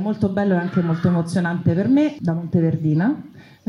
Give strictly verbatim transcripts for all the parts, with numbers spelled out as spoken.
molto bello e anche molto emozionante per me, da Monteverdina,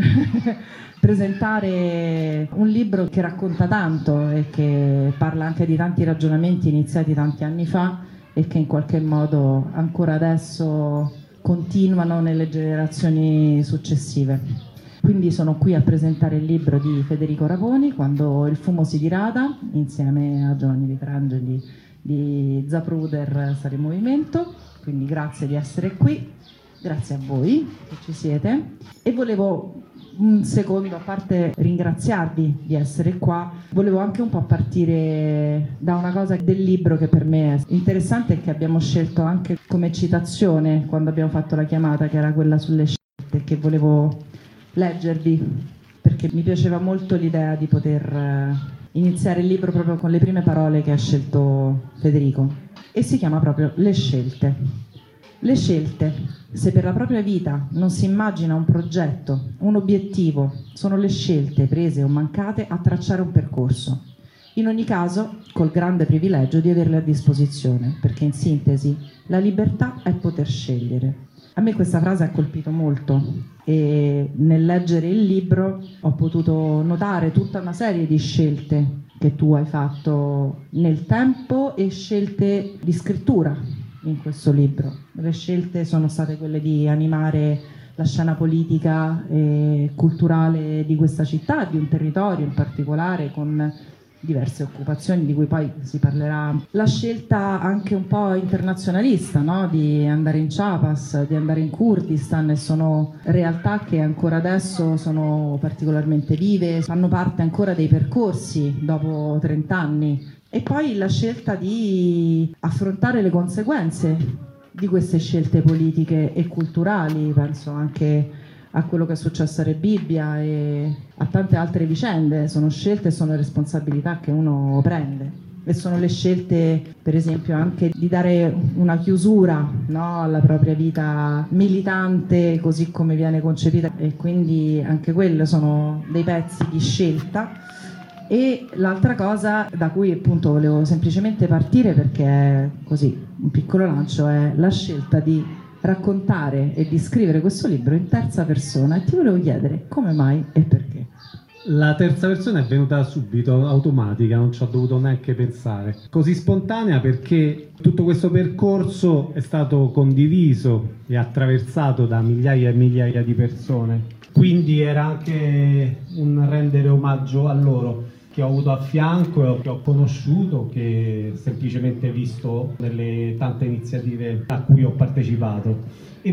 presentare un libro che racconta tanto e che parla anche di tanti ragionamenti iniziati tanti anni fa e che in qualche modo ancora adesso continuano nelle generazioni successive. Quindi sono qui a presentare il libro di Federico Raponi, Quando il fumo si dirada, insieme a Giovanni Pietrangeli di Zapruder Sale Movimento. Quindi grazie di essere qui, grazie a voi che ci siete, e volevo un secondo, a parte ringraziarvi di essere qua, volevo anche un po' partire da una cosa del libro che per me è interessante e che abbiamo scelto anche come citazione quando abbiamo fatto la chiamata, che era quella sulle scelte, che volevo leggervi perché mi piaceva molto l'idea di poter iniziare il libro proprio con le prime parole che ha scelto Federico, e si chiama proprio Le scelte. Le scelte, se per la propria vita non si immagina un progetto, un obiettivo, sono le scelte prese o mancate a tracciare un percorso. In ogni caso, col grande privilegio di averle a disposizione, perché in sintesi la libertà è poter scegliere. A me questa frase ha colpito molto e nel leggere il libro ho potuto notare tutta una serie di scelte che tu hai fatto nel tempo e scelte di scrittura in questo libro. Le scelte sono state quelle di animare la scena politica e culturale di questa città, di un territorio in particolare, con diverse occupazioni di cui poi si parlerà. La scelta anche un po' internazionalista, no? Di andare in Chiapas, di andare in Kurdistan, e sono realtà che ancora adesso sono particolarmente vive, fanno parte ancora dei percorsi dopo trent'anni. E poi la scelta di affrontare le conseguenze di queste scelte politiche e culturali, penso anche a quello che è successo a Rebibbia e a tante altre vicende. Sono scelte e sono responsabilità che uno prende, e sono le scelte, per esempio, anche di dare una chiusura, no, alla propria vita militante così come viene concepita, e quindi anche quello sono dei pezzi di scelta. E l'altra cosa da cui appunto volevo semplicemente partire, perché è così un piccolo lancio, è la scelta di raccontare e di scrivere questo libro in terza persona, e ti volevo chiedere come mai e perché. La terza persona è venuta subito, automatica, non ci ho dovuto neanche pensare. Così spontanea perché tutto questo percorso è stato condiviso e attraversato da migliaia e migliaia di persone. Quindi era anche un rendere omaggio a loro, che ho avuto a fianco, che ho conosciuto, che semplicemente visto nelle tante iniziative a cui ho partecipato. E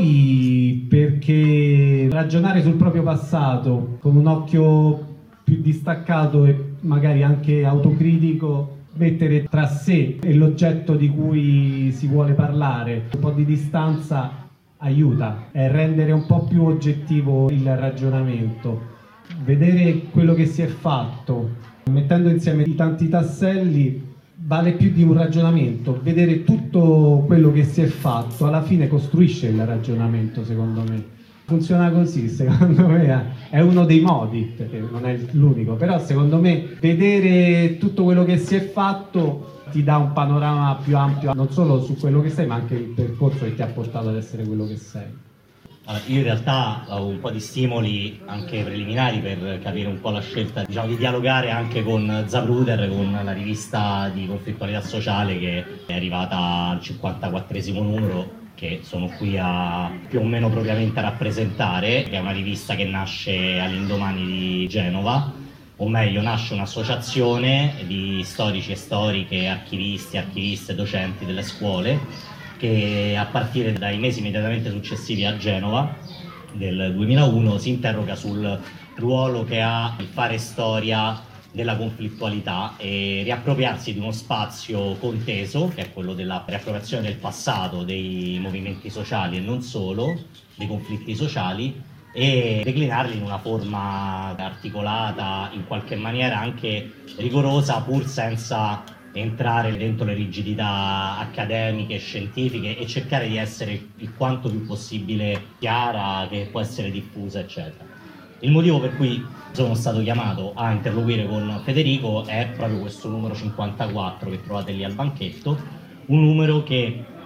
poi perché ragionare sul proprio passato con un occhio più distaccato e magari anche autocritico, mettere tra sé e l'oggetto di cui si vuole parlare un po' di distanza aiuta, è rendere un po' più oggettivo il ragionamento. Vedere quello che si è fatto, mettendo insieme i tanti tasselli, vale più di un ragionamento. Vedere tutto quello che si è fatto alla fine costruisce il ragionamento, secondo me. Funziona così, secondo me è uno dei modi, perché non è l'unico, però secondo me vedere tutto quello che si è fatto ti dà un panorama più ampio, non solo su quello che sei, ma anche il percorso che ti ha portato ad essere quello che sei. Allora, io in realtà ho un po' di stimoli anche preliminari per capire un po' la scelta, diciamo, di dialogare anche con Zapruder, con la rivista di conflittualità sociale che è arrivata al cinquantaquattresimo numero, che sono qui a più o meno propriamente a rappresentare, che è una rivista che nasce all'indomani di Genova, o meglio nasce un'associazione di storici e storiche, archivisti, archiviste, docenti delle scuole, che a partire dai mesi immediatamente successivi a Genova del duemilauno si interroga sul ruolo che ha il fare storia della conflittualità e riappropriarsi di uno spazio conteso, che è quello della riappropriazione del passato, dei movimenti sociali e non solo, dei conflitti sociali, e declinarli in una forma articolata, in qualche maniera anche rigorosa, pur senza entrare dentro le rigidità accademiche, scientifiche, e cercare di essere il quanto più possibile chiara, che può essere diffusa, eccetera. Il motivo per cui sono stato chiamato a interloquire con Federico è proprio questo numero cinquantaquattro che trovate lì al banchetto, un numero che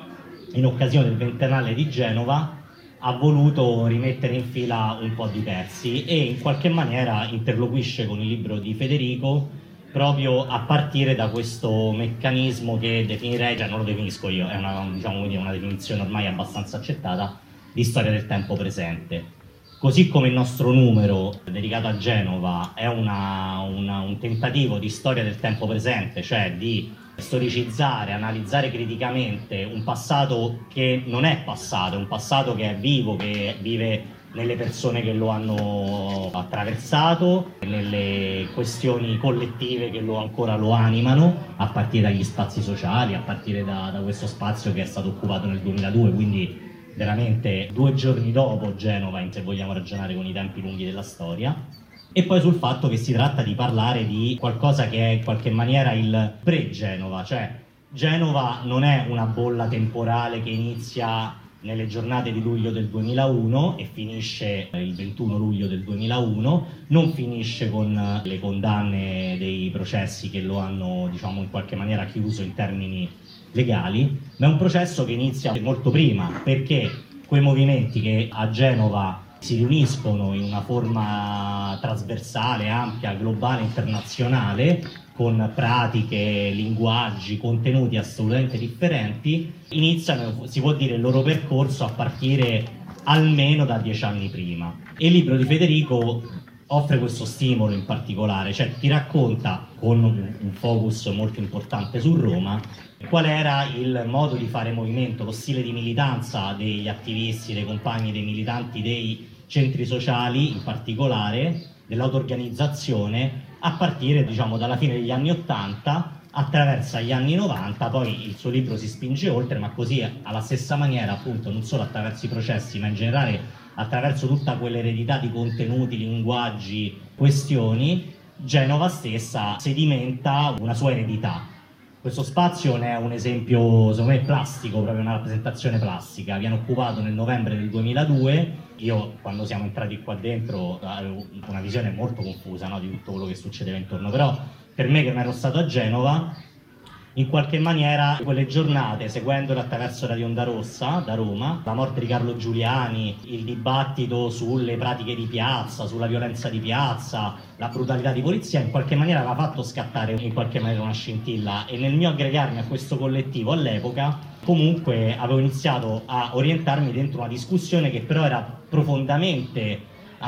in occasione del ventennale di Genova, ha voluto rimettere in fila un po' di pezzi e in qualche maniera interloquisce con il libro di Federico proprio a partire da questo meccanismo che definirei, cioè non lo definisco io, è una, diciamo, una definizione ormai abbastanza accettata, di storia del tempo presente. Così come il nostro numero dedicato a Genova è una, una, un tentativo di storia del tempo presente, cioè di storicizzare, analizzare criticamente un passato che non è passato, è un passato che è vivo, che vive nelle persone che lo hanno attraversato, nelle questioni collettive che lo ancora lo animano, a partire dagli spazi sociali, a partire da, da questo spazio che è stato occupato nel duemiladue, quindi veramente due giorni dopo Genova, se vogliamo ragionare con i tempi lunghi della storia. E poi sul fatto che si tratta di parlare di qualcosa che è in qualche maniera il pre-Genova, cioè Genova non è una bolla temporale che inizia nelle giornate di luglio del duemilauno e finisce il ventuno luglio del duemilauno, non finisce con le condanne dei processi che lo hanno, diciamo, in qualche maniera chiuso in termini legali, ma è un processo che inizia molto prima, perché quei movimenti che a Genova si riuniscono in una forma trasversale, ampia, globale, internazionale, con pratiche, linguaggi, contenuti assolutamente differenti, iniziano, si può dire, il loro percorso a partire almeno da dieci anni prima. E il libro di Federico offre questo stimolo in particolare, cioè ti racconta, con un focus molto importante su Roma, qual era il modo di fare movimento, lo stile di militanza degli attivisti, dei compagni, dei militanti, dei centri sociali in particolare, dell'auto-organizzazione, a partire, diciamo, dalla fine degli anni ottanta, attraversa gli anni novanta, poi il suo libro si spinge oltre, ma così alla stessa maniera, appunto, non solo attraverso i processi, ma in generale attraverso tutta quell'eredità di contenuti, linguaggi, questioni, Genova stessa sedimenta una sua eredità. Questo spazio ne è un esempio, secondo me, plastico, proprio una rappresentazione plastica. Viene occupato nel novembre del duemiladue. Io, quando siamo entrati qua dentro, avevo una visione molto confusa, no, di tutto quello che succedeva intorno, però per me, che non ero stato a Genova, in qualche maniera quelle giornate, seguendole attraverso Radio Onda Rossa da Roma, la morte di Carlo Giuliani, il dibattito sulle pratiche di piazza, sulla violenza di piazza, la brutalità di polizia, in qualche maniera aveva fatto scattare in qualche maniera una scintilla, e nel mio aggregarmi a questo collettivo all'epoca comunque avevo iniziato a orientarmi dentro una discussione che però era profondamente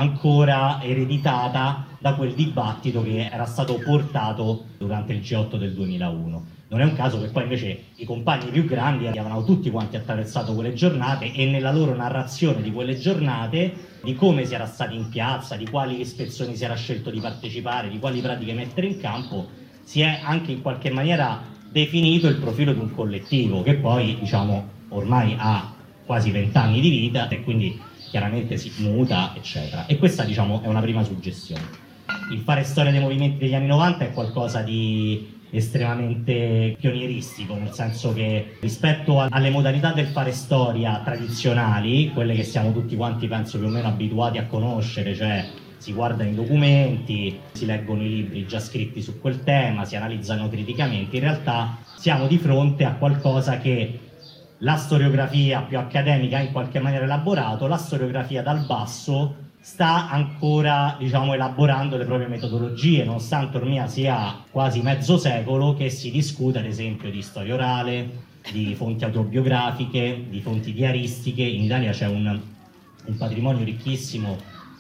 ancora ereditata da quel dibattito che era stato portato durante il G otto del duemilauno. Non è un caso che poi invece i compagni più grandi avevano tutti quanti attraversato quelle giornate, e nella loro narrazione di quelle giornate, di come si era stati in piazza, di quali ispezioni si era scelto di partecipare, di quali pratiche mettere in campo, si è anche in qualche maniera definito il profilo di un collettivo che poi, diciamo, ormai ha quasi vent'anni di vita e quindi chiaramente si muta, eccetera. E questa, diciamo, è una prima suggestione. Il fare storia dei movimenti degli anni novanta è qualcosa di estremamente pionieristico, nel senso che rispetto alle modalità del fare storia tradizionali, quelle che siamo tutti quanti, penso, più o meno abituati a conoscere, cioè si guardano i documenti, si leggono i libri già scritti su quel tema, si analizzano criticamente, in realtà siamo di fronte a qualcosa che la storiografia più accademica ha in qualche maniera elaborato, la storiografia dal basso sta ancora, diciamo, elaborando le proprie metodologie, nonostante ormai sia quasi mezzo secolo che si discute, ad esempio, di storia orale, di fonti autobiografiche, di fonti diaristiche. In Italia c'è un, un patrimonio ricchissimo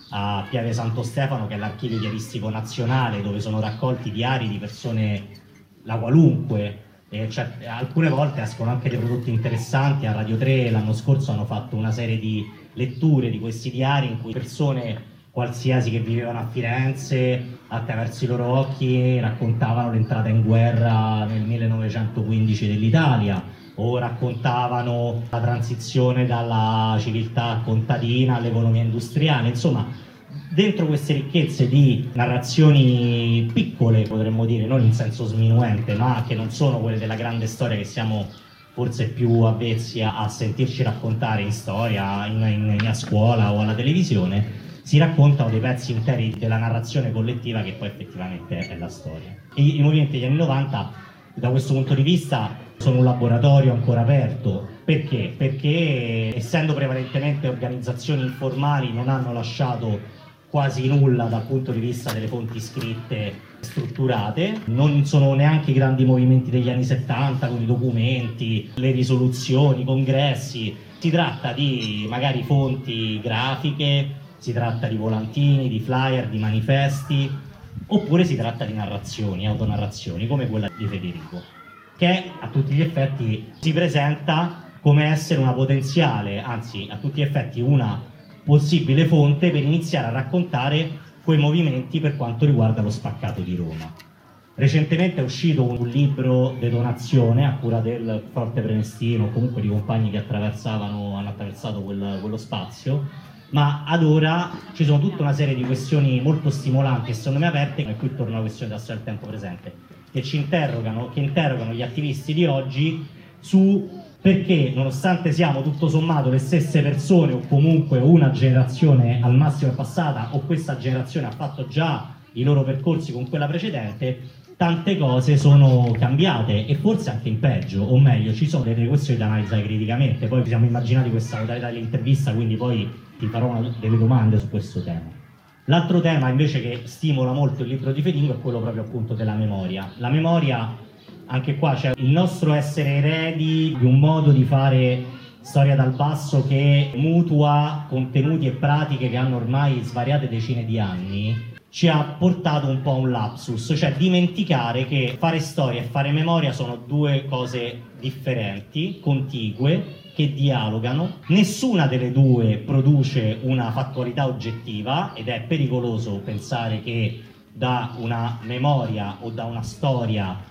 a Pieve Santo Stefano, che è l'archivio diaristico nazionale, dove sono raccolti diari di persone la qualunque, e cioè, alcune volte escono anche dei prodotti interessanti. A Radio tre l'anno scorso hanno fatto una serie di letture di questi diari in cui persone qualsiasi che vivevano a Firenze, attraverso i loro occhi, raccontavano l'entrata in guerra nel millenovecentoquindici dell'Italia, o raccontavano la transizione dalla civiltà contadina all'economia industriale. Insomma, dentro queste ricchezze di narrazioni piccole, potremmo dire, non in senso sminuente, ma che non sono quelle della grande storia che siamo forse più avvezzi a, a sentirci raccontare in storia, in, in, a scuola o alla televisione, si raccontano dei pezzi interi della narrazione collettiva che poi effettivamente è la storia. E i movimenti degli anni novanta, da questo punto di vista, sono un laboratorio ancora aperto. Perché? Perché essendo prevalentemente organizzazioni informali non hanno lasciato quasi nulla dal punto di vista delle fonti scritte strutturate, non sono neanche i grandi movimenti degli anni settanta con i documenti, le risoluzioni, i congressi, si tratta di magari fonti grafiche, si tratta di volantini, di flyer, di manifesti, oppure si tratta di narrazioni, autonarrazioni come quella di Federico, che a tutti gli effetti si presenta come essere una potenziale, anzi a tutti gli effetti una possibile fonte per iniziare a raccontare quei movimenti per quanto riguarda lo spaccato di Roma. Recentemente è uscito un libro Detonazione a cura del Forte Prenestino, comunque di compagni che attraversavano, hanno attraversato quel, quello spazio, ma ad ora ci sono tutta una serie di questioni molto stimolanti e secondo me aperte, e qui torna la questione del del tempo presente, che ci interrogano, che interrogano gli attivisti di oggi su perché, nonostante siamo tutto sommato le stesse persone o comunque una generazione al massimo è passata o questa generazione ha fatto già i loro percorsi con quella precedente, tante cose sono cambiate e forse anche in peggio, o meglio ci sono delle questioni da analizzare criticamente. Poi ci siamo immaginati questa modalità dell'intervista, quindi poi ti farò una, delle domande su questo tema. L'altro tema invece che stimola molto il libro di Federico è quello proprio appunto della memoria. La memoria, anche qua c'è il nostro essere eredi di un modo di fare storia dal basso che mutua contenuti e pratiche che hanno ormai svariate decine di anni, ci ha portato un po' a un lapsus, cioè dimenticare che fare storia e fare memoria sono due cose differenti, contigue, che dialogano. Nessuna delle due produce una fattualità oggettiva ed è pericoloso pensare che da una memoria o da una storia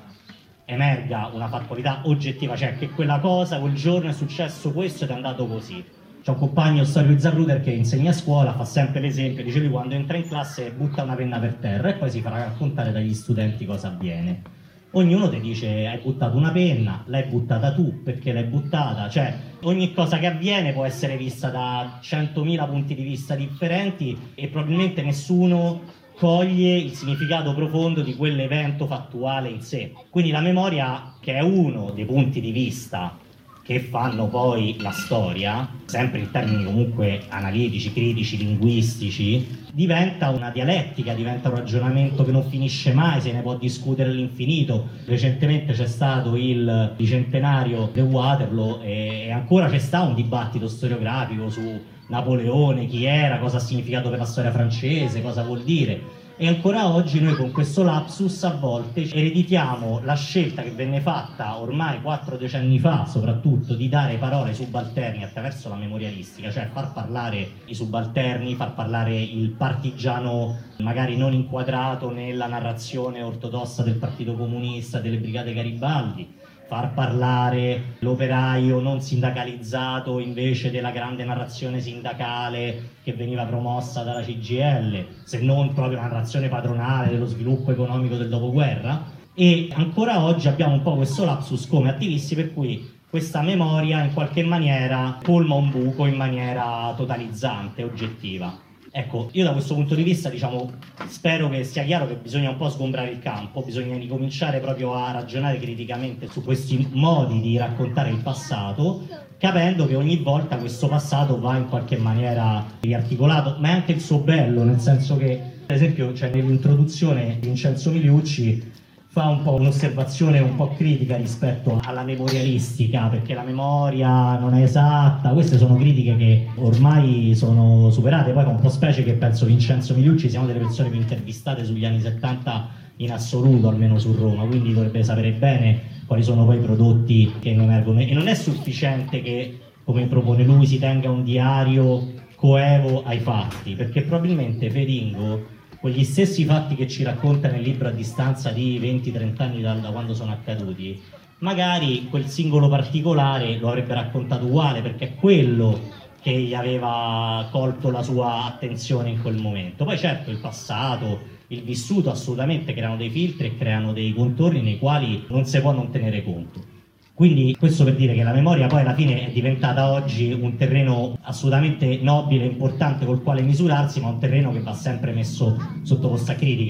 emerga una fattualità oggettiva, cioè che quella cosa, quel giorno è successo questo ed è andato così. C'è un compagno storico di Zapruder che insegna a scuola, fa sempre l'esempio, dice lui quando entra in classe butta una penna per terra e poi si farà raccontare dagli studenti cosa avviene. Ognuno ti dice hai buttato una penna, l'hai buttata tu, perché l'hai buttata, cioè ogni cosa che avviene può essere vista da centomila punti di vista differenti e probabilmente nessuno coglie il significato profondo di quell'evento fattuale in sé. Quindi la memoria, che è uno dei punti di vista che fanno poi la storia, sempre in termini comunque analitici, critici, linguistici, diventa una dialettica, diventa un ragionamento che non finisce mai, se ne può discutere all'infinito. Recentemente c'è stato il bicentenario di Waterloo e ancora c'è stato un dibattito storiografico su Napoleone, chi era, cosa ha significato per la storia francese, cosa vuol dire. E ancora oggi noi con questo lapsus a volte ereditiamo la scelta che venne fatta ormai quattro decenni fa, soprattutto, di dare parole ai subalterni attraverso la memorialistica, cioè far parlare i subalterni, far parlare il partigiano magari non inquadrato nella narrazione ortodossa del Partito Comunista, delle Brigate Garibaldi, far parlare l'operaio non sindacalizzato invece della grande narrazione sindacale che veniva promossa dalla C G I L, se non proprio la narrazione padronale dello sviluppo economico del dopoguerra. E ancora oggi abbiamo un po' questo lapsus come attivisti per cui questa memoria in qualche maniera colma un buco in maniera totalizzante, oggettiva. Ecco, io da questo punto di vista, diciamo, spero che sia chiaro che bisogna un po' sgombrare il campo, bisogna ricominciare proprio a ragionare criticamente su questi modi di raccontare il passato, capendo che ogni volta questo passato va in qualche maniera riarticolato, ma è anche il suo bello, nel senso che, per esempio, cioè, nell'introduzione Vincenzo Miliucci fa un po' un'osservazione un po' critica rispetto alla memorialistica, perché la memoria non è esatta. Queste sono critiche che ormai sono superate, poi fa un po' specie che penso Vincenzo Miliucci sia una delle persone più intervistate sugli anni settanta in assoluto, almeno su Roma, quindi dovrebbe sapere bene quali sono poi i prodotti che non emergono. E non è sufficiente che, come propone lui, si tenga un diario coevo ai fatti, perché probabilmente Federico quegli stessi fatti che ci racconta nel libro a distanza di venti trenta anni da, da quando sono accaduti, magari quel singolo particolare lo avrebbe raccontato uguale, perché è quello che gli aveva colto la sua attenzione in quel momento. Poi certo il passato, il vissuto assolutamente creano dei filtri e creano dei contorni nei quali non si può non tenere conto. Quindi questo per dire che la memoria poi alla fine è diventata oggi un terreno assolutamente nobile e importante col quale misurarsi, ma un terreno che va sempre messo sottoposto a critica.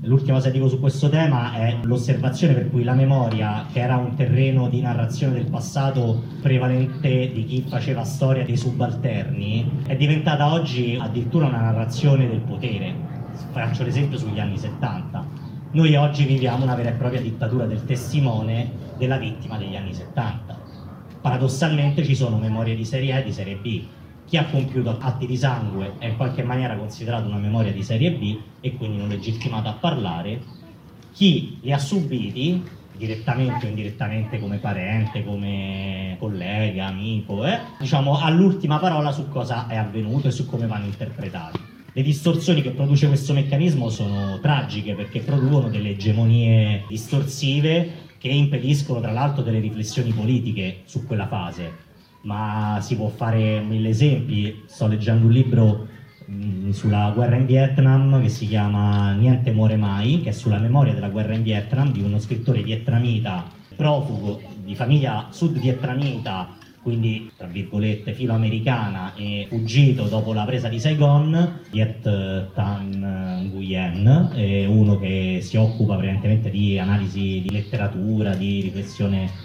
L'ultima cosa che dico su questo tema è l'osservazione per cui la memoria, che era un terreno di narrazione del passato prevalente di chi faceva storia dei subalterni, è diventata oggi addirittura una narrazione del potere. Faccio l'esempio sugli anni settanta. Noi oggi viviamo una vera e propria dittatura del testimone della vittima degli anni settanta. Paradossalmente ci sono memorie di serie A e di serie B. Chi ha compiuto atti di sangue è in qualche maniera considerato una memoria di serie B e quindi non legittimato a parlare. Chi li ha subiti, direttamente o indirettamente come parente, come collega, amico, eh, diciamo, ha l'ultima parola su cosa è avvenuto e su come vanno interpretati. Le distorsioni che produce questo meccanismo sono tragiche perché producono delle egemonie distorsive che impediscono tra l'altro delle riflessioni politiche su quella fase. Ma si può fare mille esempi. Sto leggendo un libro mh, sulla guerra in Vietnam che si chiama Niente muore mai, che è sulla memoria della guerra in Vietnam di uno scrittore vietnamita, profugo di famiglia sud-vietnamita, quindi tra virgolette filoamericana, e fuggito dopo la presa di Saigon, Viet Thanh Nguyen, è uno che si occupa prevalentemente di analisi di letteratura, di riflessione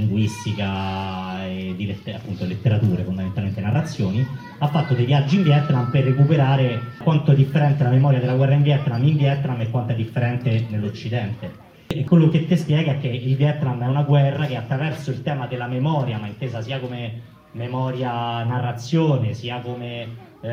linguistica e di letter- appunto letterature, fondamentalmente narrazioni. Ha fatto dei viaggi in Vietnam per recuperare quanto è differente la memoria della guerra in Vietnam in Vietnam e quanto è differente nell'Occidente. E quello che ti spiega è che il Vietnam è una guerra che attraverso il tema della memoria, ma intesa sia come memoria narrazione, sia come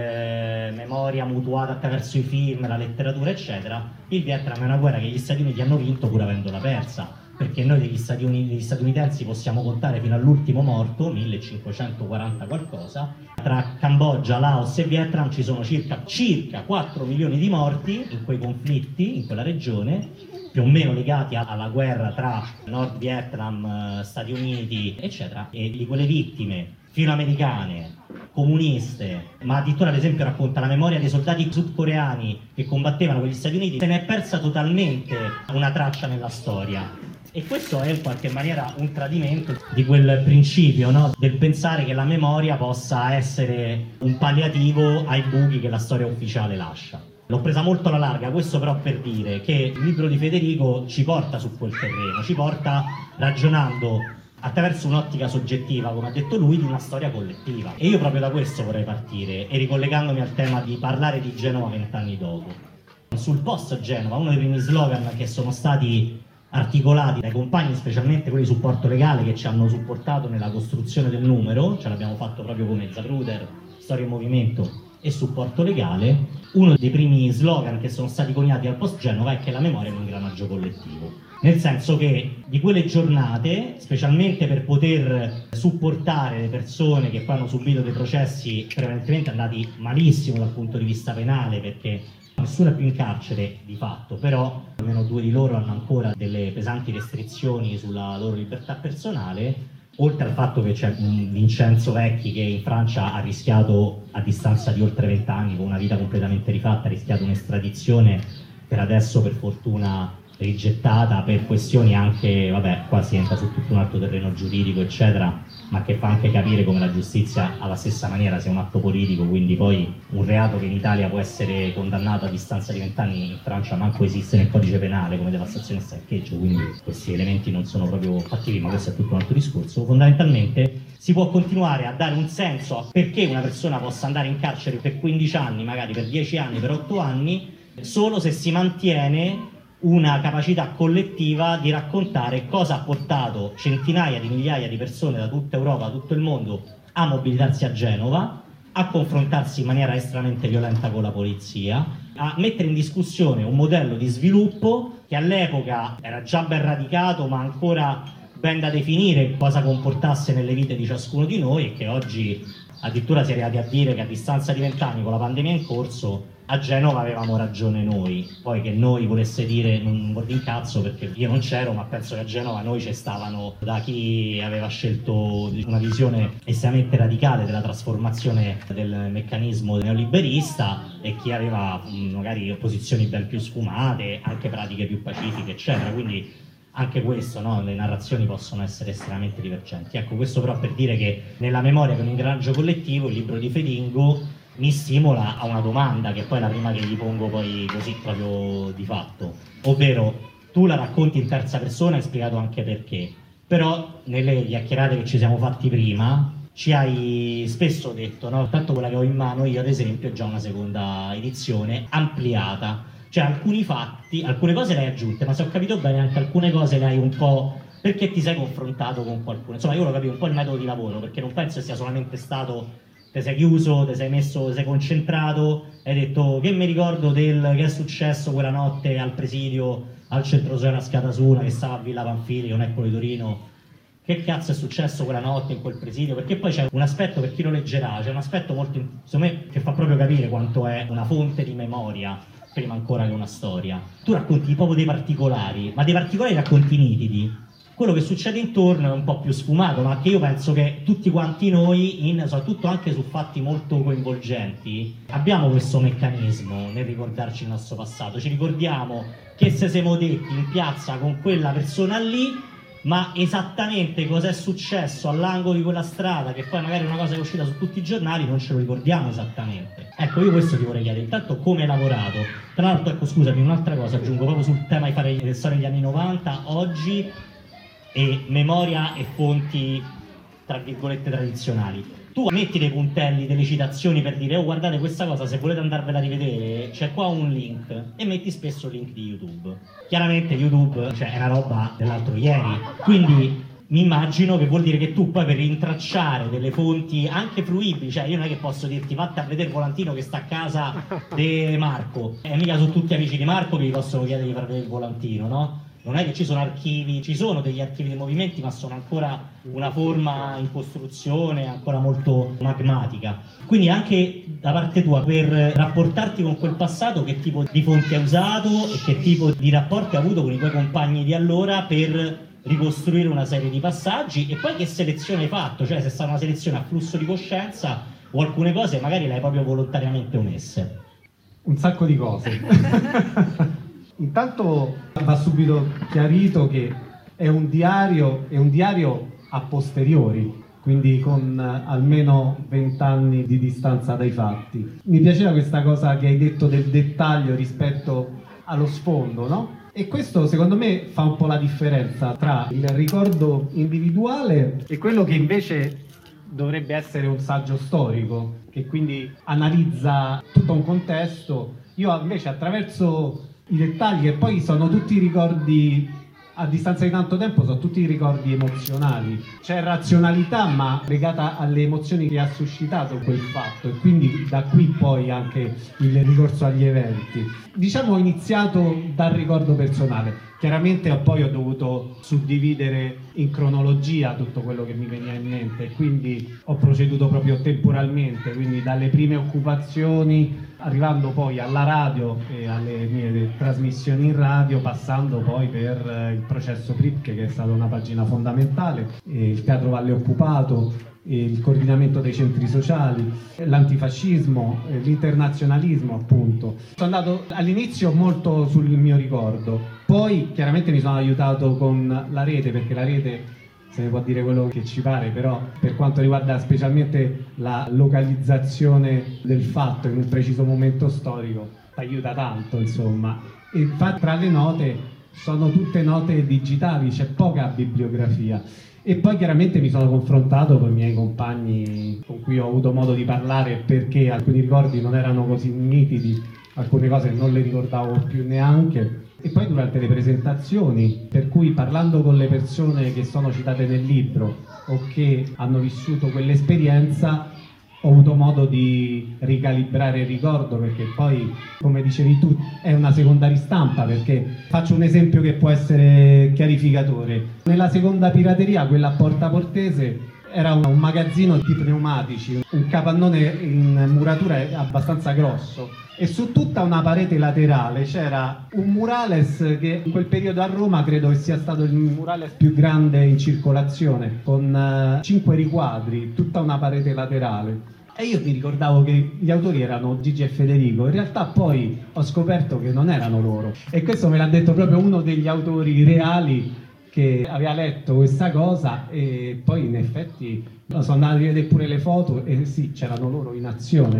eh, memoria mutuata attraverso i film, la letteratura eccetera, il Vietnam è una guerra che gli Stati Uniti hanno vinto pur avendola persa. Perché noi degli, Stati Uniti, degli statunitensi possiamo contare fino all'ultimo morto, millecinquecentoquaranta qualcosa. Tra Cambogia, Laos e Vietnam ci sono circa, circa quattro milioni di morti in quei conflitti, in quella regione, più o meno legati alla guerra tra Nord Vietnam, Stati Uniti, eccetera. E di quelle vittime filoamericane, comuniste, ma addirittura ad esempio racconta la memoria dei soldati sudcoreani che combattevano con gli Stati Uniti, se ne è persa totalmente una traccia nella storia. E questo è in qualche maniera un tradimento di quel principio, no? Del pensare che la memoria possa essere un palliativo ai buchi che la storia ufficiale lascia. L'ho presa molto alla larga, questo però per dire che il libro di Federico ci porta su quel terreno, ci porta ragionando attraverso un'ottica soggettiva, come ha detto lui, di una storia collettiva. E io proprio da questo vorrei partire, e ricollegandomi al tema di parlare di Genova vent'anni dopo. Sul post Genova, uno dei primi slogan che sono stati articolati dai compagni, specialmente quelli di supporto legale che ci hanno supportato nella costruzione del numero, ce l'abbiamo fatto proprio come Zapruder, Storia in Movimento e supporto legale, uno dei primi slogan che sono stati coniati al post Genova è che la memoria è un ingranaggio collettivo. Nel senso che di quelle giornate, specialmente per poter supportare le persone che poi hanno subito dei processi prevalentemente andati malissimo dal punto di vista penale, perché nessuno è più in carcere di fatto, però almeno due di loro hanno ancora delle pesanti restrizioni sulla loro libertà personale, oltre al fatto che c'è un Vincenzo Vecchi che in Francia ha rischiato a distanza di oltre vent'anni, con una vita completamente rifatta, ha rischiato un'estradizione per adesso per fortuna rigettata per questioni anche, vabbè, qua si entra su tutto un altro terreno giuridico eccetera, ma che fa anche capire come la giustizia alla stessa maniera sia un atto politico, quindi poi un reato che in Italia può essere condannato a distanza di vent'anni in Francia manco esiste nel codice penale come devastazione e saccheggio, quindi questi elementi non sono proprio fattivi, ma questo è tutto un altro discorso. Fondamentalmente si può continuare a dare un senso a perché una persona possa andare in carcere per quindici anni, magari per dieci anni, per otto anni, solo se si mantiene una capacità collettiva di raccontare cosa ha portato centinaia di migliaia di persone da tutta Europa, da tutto il mondo a mobilitarsi a Genova, a confrontarsi in maniera estremamente violenta con la polizia, a mettere in discussione un modello di sviluppo che all'epoca era già ben radicato ma ancora ben da definire cosa comportasse nelle vite di ciascuno di noi, e che oggi addirittura si è arrivati a dire che a distanza di vent'anni con la pandemia in corso a Genova avevamo ragione noi. Poi che noi volesse dire non vuol dire un cazzo, perché io non c'ero, ma penso che a Genova noi ci stavano da chi aveva scelto una visione estremamente radicale della trasformazione del meccanismo neoliberista e chi aveva magari posizioni ben più sfumate, anche pratiche più pacifiche eccetera, quindi anche questo, no? Le narrazioni possono essere estremamente divergenti. Ecco, questo però per dire che nella memoria che è un ingranaggio collettivo, il libro di Fedingo mi stimola a una domanda che poi è la prima che gli pongo poi così proprio di fatto, ovvero tu la racconti in terza persona, hai spiegato anche perché, però nelle chiacchierate che ci siamo fatti prima ci hai spesso detto, no? Tanto quella che ho in mano io ad esempio è già una seconda edizione ampliata, cioè alcuni fatti, alcune cose le hai aggiunte, ma se ho capito bene anche alcune cose le hai un po', perché ti sei confrontato con qualcuno, insomma io lo capivo un po' il metodo di lavoro, perché non penso sia solamente stato ti sei chiuso, ti sei messo, ti sei concentrato, hai detto che mi ricordo del che è successo quella notte al presidio al centro sociale a Scatasuna che stava a Villa Panfili, che non è quello di Torino, che cazzo è successo quella notte in quel presidio, perché poi c'è un aspetto, per chi lo leggerà, c'è un aspetto molto, secondo me, che fa proprio capire quanto è una fonte di memoria prima ancora che una storia. Tu racconti proprio dei particolari, ma dei particolari racconti nitidi. Quello che succede intorno è un po' più sfumato, ma che io penso che tutti quanti noi, in, soprattutto anche su fatti molto coinvolgenti, abbiamo questo meccanismo nel ricordarci il nostro passato. Ci ricordiamo che se siamo detti in piazza con quella persona lì, ma esattamente cosa è successo all'angolo di quella strada, che poi magari è una cosa che è uscita su tutti i giornali, non ce lo ricordiamo esattamente. Ecco, io questo ti vorrei chiedere, intanto come hai lavorato? Tra l'altro, ecco, scusami, un'altra cosa aggiungo proprio sul tema di fare le storie degli anni novanta, oggi, e memoria e fonti tra virgolette tradizionali. Tu metti dei puntelli, delle citazioni per dire oh guardate questa cosa, se volete andarvela a rivedere c'è qua un link, e metti spesso il link di YouTube. Chiaramente YouTube, cioè, è una roba dell'altro ieri, quindi mi immagino che vuol dire che tu poi per rintracciare delle fonti anche fruibili, cioè io non è che posso dirti vatti a vedere Volantino che sta a casa di Marco, e mica sono tutti amici di Marco che gli possono chiedere di far vedere il Volantino, no? Non è che ci sono archivi, ci sono degli archivi dei movimenti, ma sono ancora una forma in costruzione, ancora molto magmatica. Quindi anche da parte tua, per rapportarti con quel passato, che tipo di fonti hai usato e che tipo di rapporti hai avuto con i tuoi compagni di allora per ricostruire una serie di passaggi, e poi che selezione hai fatto, cioè se è stata una selezione a flusso di coscienza o alcune cose magari le hai proprio volontariamente omesse. Un sacco di cose. Intanto va subito chiarito che è un diario, è un diario a posteriori, quindi con almeno vent'anni di distanza dai fatti. Mi piaceva questa cosa che hai detto del dettaglio rispetto allo sfondo, no? E questo secondo me fa un po' la differenza tra il ricordo individuale e quello che invece dovrebbe essere un saggio storico, che quindi analizza tutto un contesto. Io invece attraverso i dettagli, e poi sono tutti ricordi a distanza di tanto tempo, sono tutti ricordi emozionali. C'è razionalità ma legata alle emozioni che ha suscitato quel fatto, e quindi da qui poi anche il ricorso agli eventi. Diciamo ho iniziato dal ricordo personale, chiaramente poi ho dovuto suddividere in cronologia tutto quello che mi veniva in mente, quindi ho proceduto proprio temporalmente, quindi dalle prime occupazioni arrivando poi alla radio e alle mie trasmissioni in radio, passando poi per il processo Pripke, che è stata una pagina fondamentale, e il Teatro Valle Occupato, e il coordinamento dei centri sociali, l'antifascismo, l'internazionalismo appunto. Sono andato all'inizio molto sul mio ricordo, poi chiaramente mi sono aiutato con la rete, perché la rete se ne può dire quello che ci pare, però per quanto riguarda specialmente la localizzazione del fatto in un preciso momento storico aiuta tanto, insomma. E infatti tra le note sono tutte note digitali, c'è poca bibliografia. E poi chiaramente mi sono confrontato con i miei compagni con cui ho avuto modo di parlare, perché alcuni ricordi non erano così nitidi, alcune cose non le ricordavo più neanche. E poi durante le presentazioni, per cui parlando con le persone che sono citate nel libro o che hanno vissuto quell'esperienza, ho avuto modo di ricalibrare il ricordo, perché poi, come dicevi tu, è una seconda ristampa, perché faccio un esempio che può essere chiarificatore. Nella seconda pirateria, quella a Porta Portese, era un, un magazzino di pneumatici, un capannone in muratura abbastanza grosso, e su tutta una parete laterale c'era un murales che in quel periodo a Roma credo che sia stato il murales più grande in circolazione, con uh, cinque riquadri, tutta una parete laterale. E io mi ricordavo che gli autori erano Gigi e Federico, in realtà poi ho scoperto che non erano loro, e questo me l'ha detto proprio uno degli autori reali che aveva letto questa cosa, e poi in effetti sono andato a rivedere pure le foto e sì, c'erano loro in azione.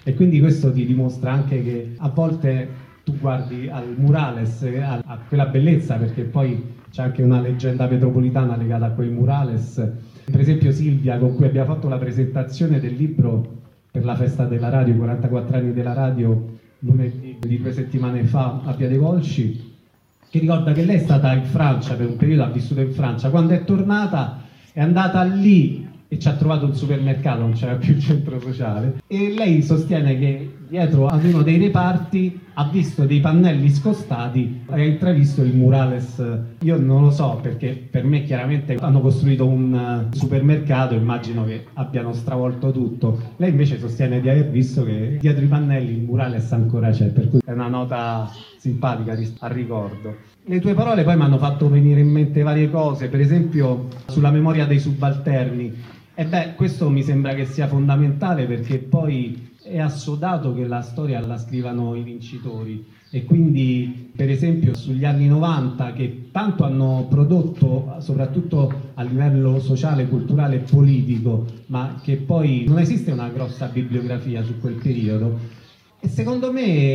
E quindi questo ti dimostra anche che a volte tu guardi al murales, a, a quella bellezza, perché poi c'è anche una leggenda metropolitana legata a quei murales. Per esempio Silvia, con cui abbiamo fatto la presentazione del libro per la festa della radio, quarantaquattro anni della radio, lunedì di due settimane fa a Via dei Volsci, che ricorda che lei è stata in Francia per un periodo, ha vissuto in Francia, quando è tornata è andata lì e ci ha trovato un supermercato, non c'era più il centro sociale, e lei sostiene che dietro ad uno dei reparti ha visto dei pannelli scostati e ha intravisto il murales. Io non lo so, perché per me chiaramente hanno costruito un supermercato, immagino che abbiano stravolto tutto. Lei invece sostiene di aver visto che dietro i pannelli il murales ancora c'è, per cui è una nota simpatica al ricordo. Le tue parole poi mi hanno fatto venire in mente varie cose, per esempio sulla memoria dei subalterni. E beh, questo mi sembra che sia fondamentale, perché poi è assodato che la storia la scrivano i vincitori, e quindi per esempio sugli anni novanta, che tanto hanno prodotto soprattutto a livello sociale, culturale e politico, ma che poi non esiste una grossa bibliografia su quel periodo. E secondo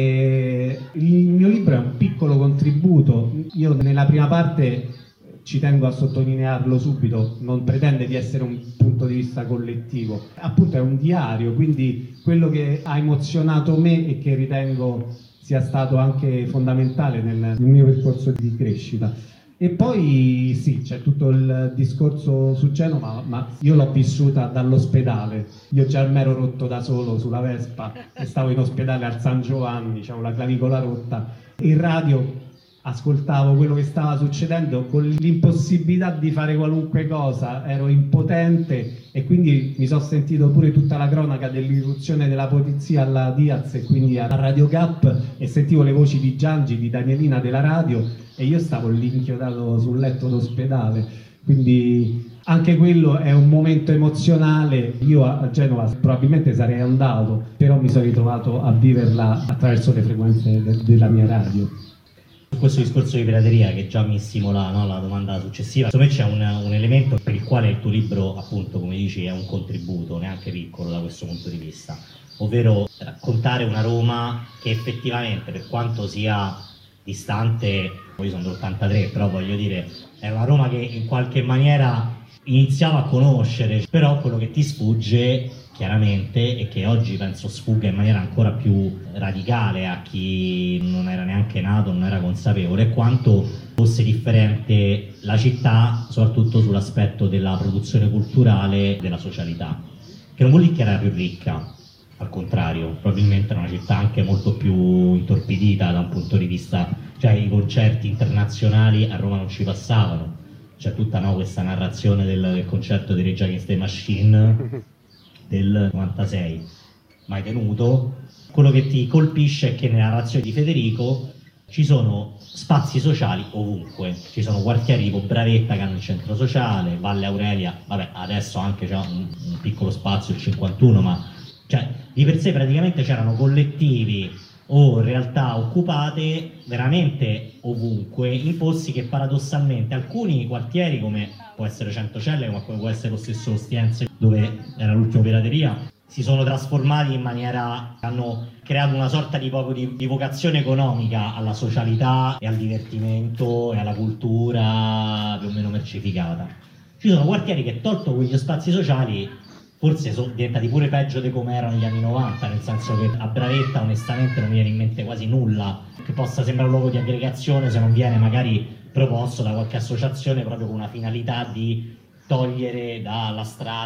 me il mio libro è un piccolo contributo. Io nella prima parte, ci tengo a sottolinearlo subito, non pretende di essere un punto di vista collettivo, appunto è un diario, quindi quello che ha emozionato me e che ritengo sia stato anche fondamentale nel, nel mio percorso di crescita. E poi sì, c'è tutto il discorso su Genova, ma io l'ho vissuta dall'ospedale. Io già mi ero rotto da solo sulla Vespa e stavo in ospedale al San Giovanni, avevo la clavicola rotta. In radio ascoltavo quello che stava succedendo con l'impossibilità di fare qualunque cosa, ero impotente, e quindi mi sono sentito pure tutta la cronaca dell'irruzione della polizia alla Diaz e quindi a Radio Cap, e sentivo le voci di Giangi, di Danielina della radio, e io stavo lì inchiodato sul letto d'ospedale. Quindi anche quello è un momento emozionale. Io a Genova probabilmente sarei andato, però mi sono ritrovato a viverla attraverso le frequenze de- della mia radio. Su questo discorso di pirateria, che già mi stimola, no, la domanda successiva, secondo me c'è un, un elemento per il quale il tuo libro, appunto, come dici, è un contributo, neanche piccolo da questo punto di vista, ovvero raccontare una Roma che effettivamente, per quanto sia distante, io sono dell'ottantatré, però voglio dire, è una Roma che in qualche maniera iniziava a conoscere, però quello che ti sfugge chiaramente, e che oggi penso sfugga in maniera ancora più radicale a chi non era neanche nato, non era consapevole, è quanto fosse differente la città, soprattutto sull'aspetto della produzione culturale, della socialità, che non vuol dire che era più ricca, al contrario, probabilmente era una città anche molto più intorpidita da un punto di vista, cioè i concerti internazionali a Roma non ci passavano, c'è tutta, no, questa narrazione del, del concerto di Rage Against the Machine del novantasei, mai tenuto. Quello che ti colpisce è che nella narrazione di Federico ci sono spazi sociali ovunque, ci sono quartieri tipo Bravetta che hanno il centro sociale, Valle Aurelia, vabbè adesso anche c'è un, un piccolo spazio, il cinquantuno, ma cioè di per sé praticamente c'erano collettivi o realtà occupate veramente ovunque, in posti che paradossalmente alcuni quartieri, come può essere Centocelle, come può essere lo stesso Ostiense dove era l'ultimo pirateria, si sono trasformati in maniera, hanno creato una sorta di poco di, di vocazione economica alla socialità e al divertimento e alla cultura più o meno mercificata. Ci sono quartieri che, tolto quegli spazi sociali, forse sono diventati pure peggio di come erano negli anni novanta, nel senso che a Bravetta onestamente non mi viene in mente quasi nulla che possa sembrare un luogo di aggregazione se non viene magari proposto da qualche associazione proprio con una finalità di togliere dalla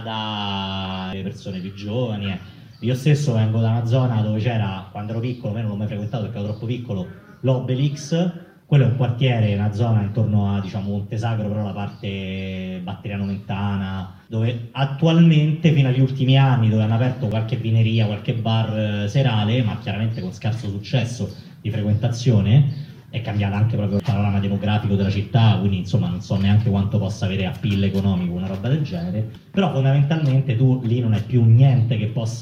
strada le persone più giovani. Eh. Io stesso vengo da una zona dove c'era, quando ero piccolo, me non l'ho mai frequentato perché ero troppo piccolo, l'Obelix. Quello è un quartiere, una zona intorno a, diciamo, Montesagro, però la parte Batteriano-Mentana, dove attualmente, fino agli ultimi anni, dove hanno aperto qualche vineria, qualche bar serale, ma chiaramente con scarso successo di frequentazione, è cambiata anche proprio il panorama demografico della città, quindi insomma non so neanche quanto possa avere appeal economico una roba del genere, però fondamentalmente tu lì non hai più niente che possa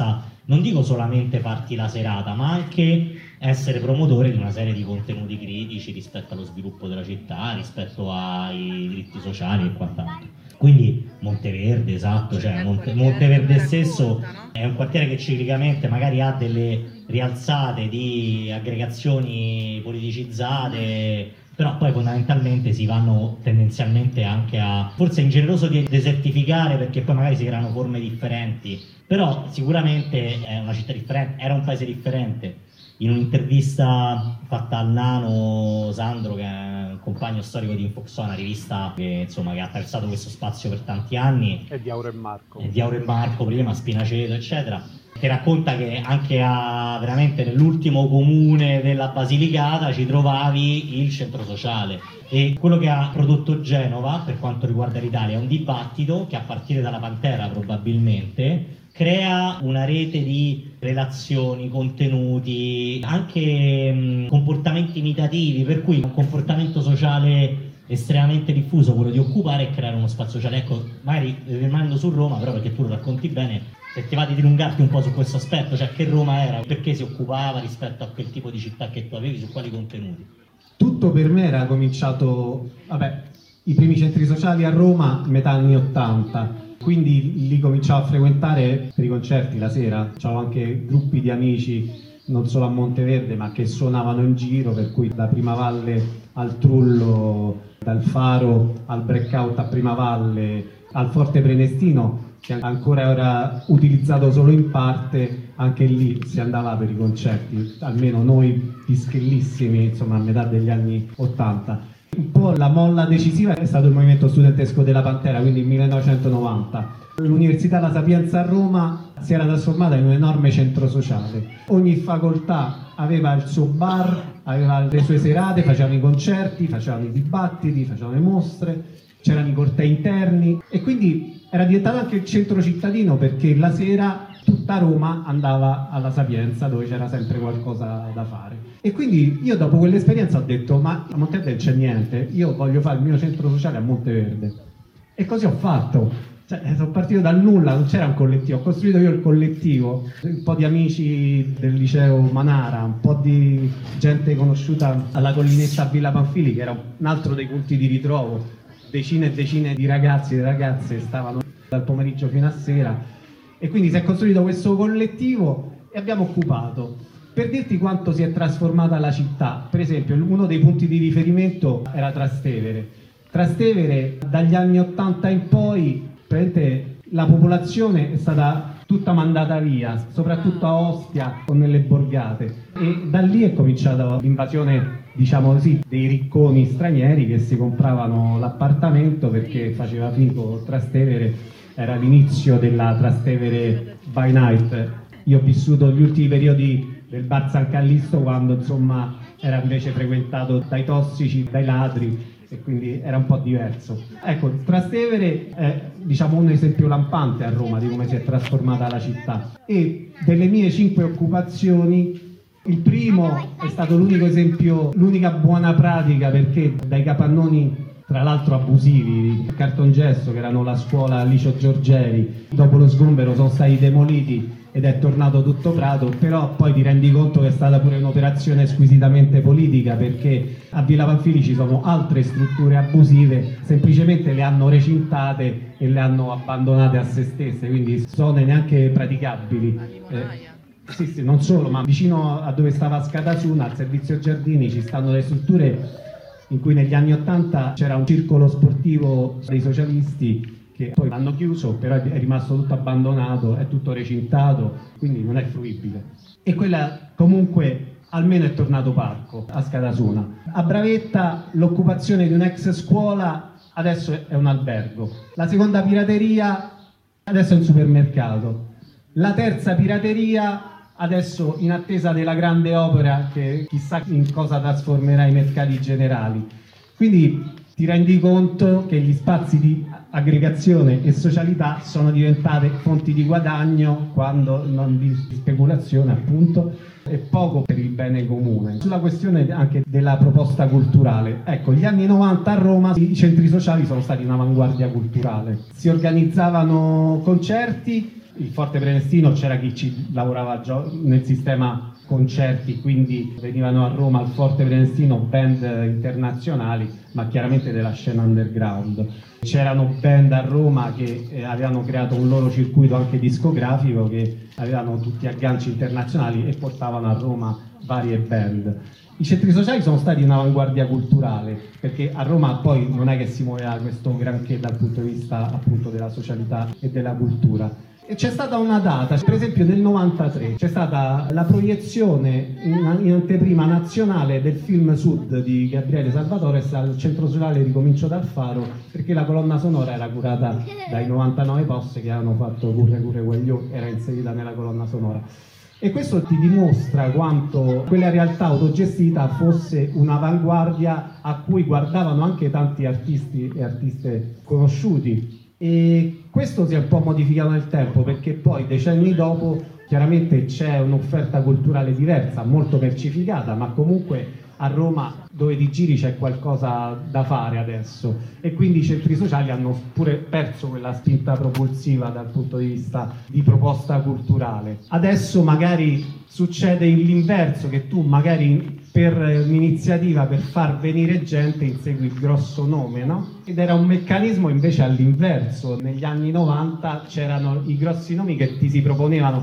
non dico solamente farti la serata, ma anche essere promotore di una serie di contenuti critici rispetto allo sviluppo della città, rispetto ai diritti sociali e quant'altro. Quindi Monteverde, esatto, cioè Monte, Monteverde stesso è un quartiere che ciclicamente magari ha delle rialzate di aggregazioni politicizzate, però poi fondamentalmente si vanno tendenzialmente anche a, forse è ingeneroso di desertificare perché poi magari si creano forme differenti, però sicuramente è una città differente, era un paese differente. In un'intervista fatta al nano Sandro, che è un compagno storico di Infoxo, una rivista che, insomma, che ha attraversato questo spazio per tanti anni, e di Auro e Marco, e di Auro e Marco prima, Spinaceto eccetera, che racconta che anche a, veramente nell'ultimo comune della Basilicata ci trovavi il centro sociale, e quello che ha prodotto Genova per quanto riguarda l'Italia è un dibattito che a partire dalla Pantera probabilmente crea una rete di relazioni, contenuti, anche mh, comportamenti imitativi, per cui un comportamento sociale estremamente diffuso, quello di occupare e creare uno spazio sociale. Ecco, magari rimanendo su Roma, però perché tu lo racconti bene, se ti va di dilungarti un po' su questo aspetto, cioè che Roma era, perché si occupava rispetto a quel tipo di città che tu avevi, su quali contenuti? Tutto per me era cominciato, vabbè, i primi centri sociali a Roma metà anni ottanta. Quindi li cominciavo a frequentare per i concerti la sera, c'avevo anche gruppi di amici non solo a Monteverde ma che suonavano in giro, per cui da Primavalle al Trullo, dal Faro al Breakout a Primavalle, al Forte Prenestino, che ancora era utilizzato solo in parte, anche lì si andava per i concerti, almeno noi pischellissimi, insomma a metà degli anni ottanta. Un po' la molla decisiva è stato il movimento studentesco della Pantera, quindi il millenovecentonovanta. L'Università La Sapienza a Roma si era trasformata in un enorme centro sociale. Ogni facoltà aveva il suo bar, aveva le sue serate, facevano i concerti, facevano i dibattiti, facevano le mostre, c'erano i cortei interni e quindi era diventato anche il centro cittadino, perché la sera tutta Roma andava alla Sapienza, dove c'era sempre qualcosa da fare. E quindi io dopo quell'esperienza ho detto: ma a Monteverde non c'è niente, io voglio fare il mio centro sociale a Monteverde. E così ho fatto. Cioè, sono partito dal nulla, non c'era un collettivo, ho costruito io il collettivo, un po' di amici del liceo Manara, un po' di gente conosciuta alla collinetta a Villa Panfili, che era un altro dei punti di ritrovo, decine e decine di ragazzi e ragazze stavano dal pomeriggio fino a sera. E quindi si è costruito questo collettivo e abbiamo occupato. Per dirti quanto si è trasformata la città, per esempio uno dei punti di riferimento era Trastevere. Trastevere dagli anni ottanta in poi la popolazione è stata tutta mandata via, soprattutto a Ostia o nelle borgate, e da lì è cominciata l'invasione, diciamo così, dei ricconi stranieri che si compravano l'appartamento perché faceva figo Trastevere, era l'inizio della Trastevere by night. Io ho vissuto gli ultimi periodi del bar San Callisto, quando insomma era invece frequentato dai tossici, dai ladri, e quindi era un po' diverso. Ecco, Trastevere è, diciamo, un esempio lampante a Roma di come si è trasformata la città. E delle mie cinque occupazioni, il primo è stato l'unico esempio, l'unica buona pratica, perché dai capannoni, tra l'altro abusivi, il cartongesso, che erano la scuola Licio Giorgeri, dopo lo sgombero sono stati demoliti ed è tornato tutto prato, però poi ti rendi conto che è stata pure un'operazione squisitamente politica, perché a Villa Panfili ci sono altre strutture abusive, semplicemente le hanno recintate e le hanno abbandonate a se stesse, quindi zone neanche praticabili. Eh, sì, sì, non solo, ma vicino a dove stava Scatasuna, al servizio giardini, ci stanno le strutture in cui negli anni ottanta c'era un circolo sportivo dei socialisti che poi l'hanno chiuso, però è rimasto tutto abbandonato, è tutto recintato, quindi non è fruibile. E quella comunque almeno è tornato parco a Scatasuna. A Bravetta l'occupazione di un'ex scuola adesso è un albergo. La seconda pirateria adesso è un supermercato. La terza pirateria adesso in attesa della grande opera che chissà in cosa trasformerà i mercati generali. Quindi ti rendi conto che gli spazi di aggregazione e socialità sono diventate fonti di guadagno, quando non di speculazione appunto, e poco per il bene comune. Sulla questione anche della proposta culturale, ecco, gli anni novanta a Roma i centri sociali sono stati un'avanguardia culturale, si organizzavano concerti il Forte Prenestino c'era chi ci lavorava già nel sistema concerti, quindi venivano a Roma al Forte Prenestino band internazionali, ma chiaramente della scena underground. C'erano band a Roma che eh, avevano creato un loro circuito anche discografico, che avevano tutti agganci internazionali e portavano a Roma varie band. I centri sociali sono stati un'avanguardia culturale, perché a Roma poi non è che si muoveva questo granché dal punto di vista appunto della socialità e della cultura. E c'è stata una data, per esempio nel novantatré, c'è stata la proiezione in, in anteprima nazionale del film Sud di Gabriele Salvatore al Centro Sociale Ricomincio dal Faro, perché la colonna sonora era curata dai novantanove post che avevano fatto Curre Curre Guagliò, era inserita nella colonna sonora. E questo ti dimostra quanto quella realtà autogestita fosse un'avanguardia a cui guardavano anche tanti artisti e artiste conosciuti. E questo si è un po' modificato nel tempo, perché poi decenni dopo chiaramente c'è un'offerta culturale diversa, molto mercificata, ma comunque a Roma dove ti giri c'è qualcosa da fare adesso, e quindi i centri sociali hanno pure perso quella spinta propulsiva dal punto di vista di proposta culturale. Adesso magari succede l'inverso, che tu magari per un'iniziativa per far venire gente insegui il grosso nome, no? Ed era un meccanismo invece all'inverso. Negli anni novanta c'erano i grossi nomi che ti si proponevano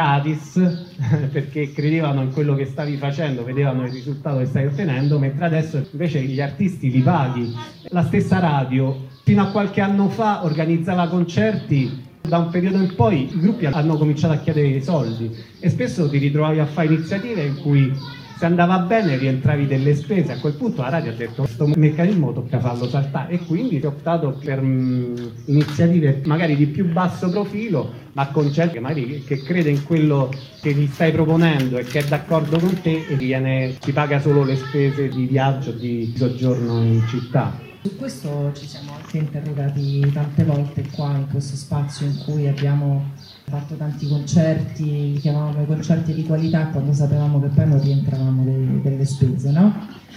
gratis perché credevano in quello che stavi facendo, vedevano il risultato che stai ottenendo, mentre adesso invece gli artisti li paghi. La stessa radio fino a qualche anno fa organizzava concerti. Da un periodo in poi i gruppi hanno cominciato a chiedere i soldi e spesso ti ritrovavi a fare iniziative in cui se andava bene rientravi delle spese. A quel punto la radio ha detto questo meccanismo tocca farlo saltare, e quindi ho optato per mh, iniziative magari di più basso profilo, ma concerti magari che crede in quello che gli stai proponendo e che è d'accordo con te, e viene, ti paga solo le spese di viaggio, di soggiorno in città. Su questo ci siamo anche interrogati tante volte qua in questo spazio in cui abbiamo fatto tanti concerti, li chiamavamo i concerti di qualità quando sapevamo che poi non rientravamo de delle spese, no?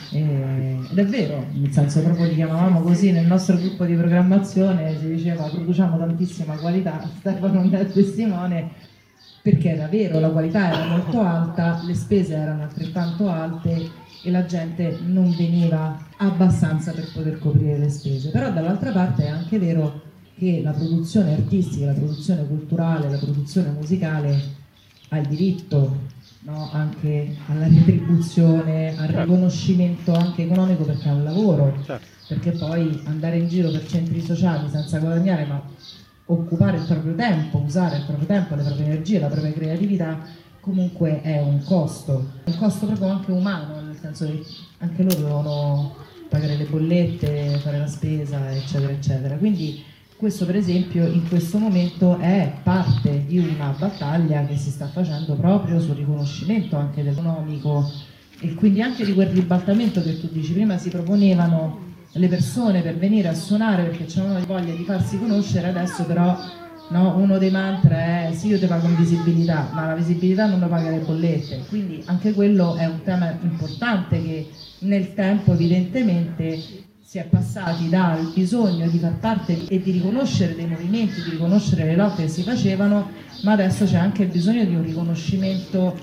E, ed è vero, nel senso proprio li chiamavamo così nel nostro gruppo di programmazione, si diceva produciamo tantissima qualità, Stefano non è testimone, perché era vero, la qualità era molto alta, le spese erano altrettanto alte e la gente non veniva abbastanza per poter coprire le spese. Però dall'altra parte è anche vero che la produzione artistica, la produzione culturale, la produzione musicale ha il diritto, no, anche alla retribuzione, al riconoscimento anche economico, perché è un lavoro, perché poi andare in giro per centri sociali senza guadagnare, ma occupare il proprio tempo, usare il proprio tempo, le proprie energie, la propria creatività, comunque è un costo, un costo proprio anche umano, nel senso che anche loro devono pagare le bollette, fare la spesa, eccetera, eccetera. Quindi questo per esempio in questo momento è parte di una battaglia che si sta facendo proprio sul riconoscimento anche dell'economico, e quindi anche di quel ribaltamento che tu dici prima. Si proponevano le persone per venire a suonare perché c'erano voglia di farsi conoscere, adesso però no, uno dei mantra è sì, io ti pago in visibilità, ma la visibilità non lo paga le bollette, quindi anche quello è un tema importante che nel tempo evidentemente si è passati dal bisogno di far parte e di riconoscere dei movimenti, di riconoscere le lotte che si facevano, ma adesso c'è anche il bisogno di un riconoscimento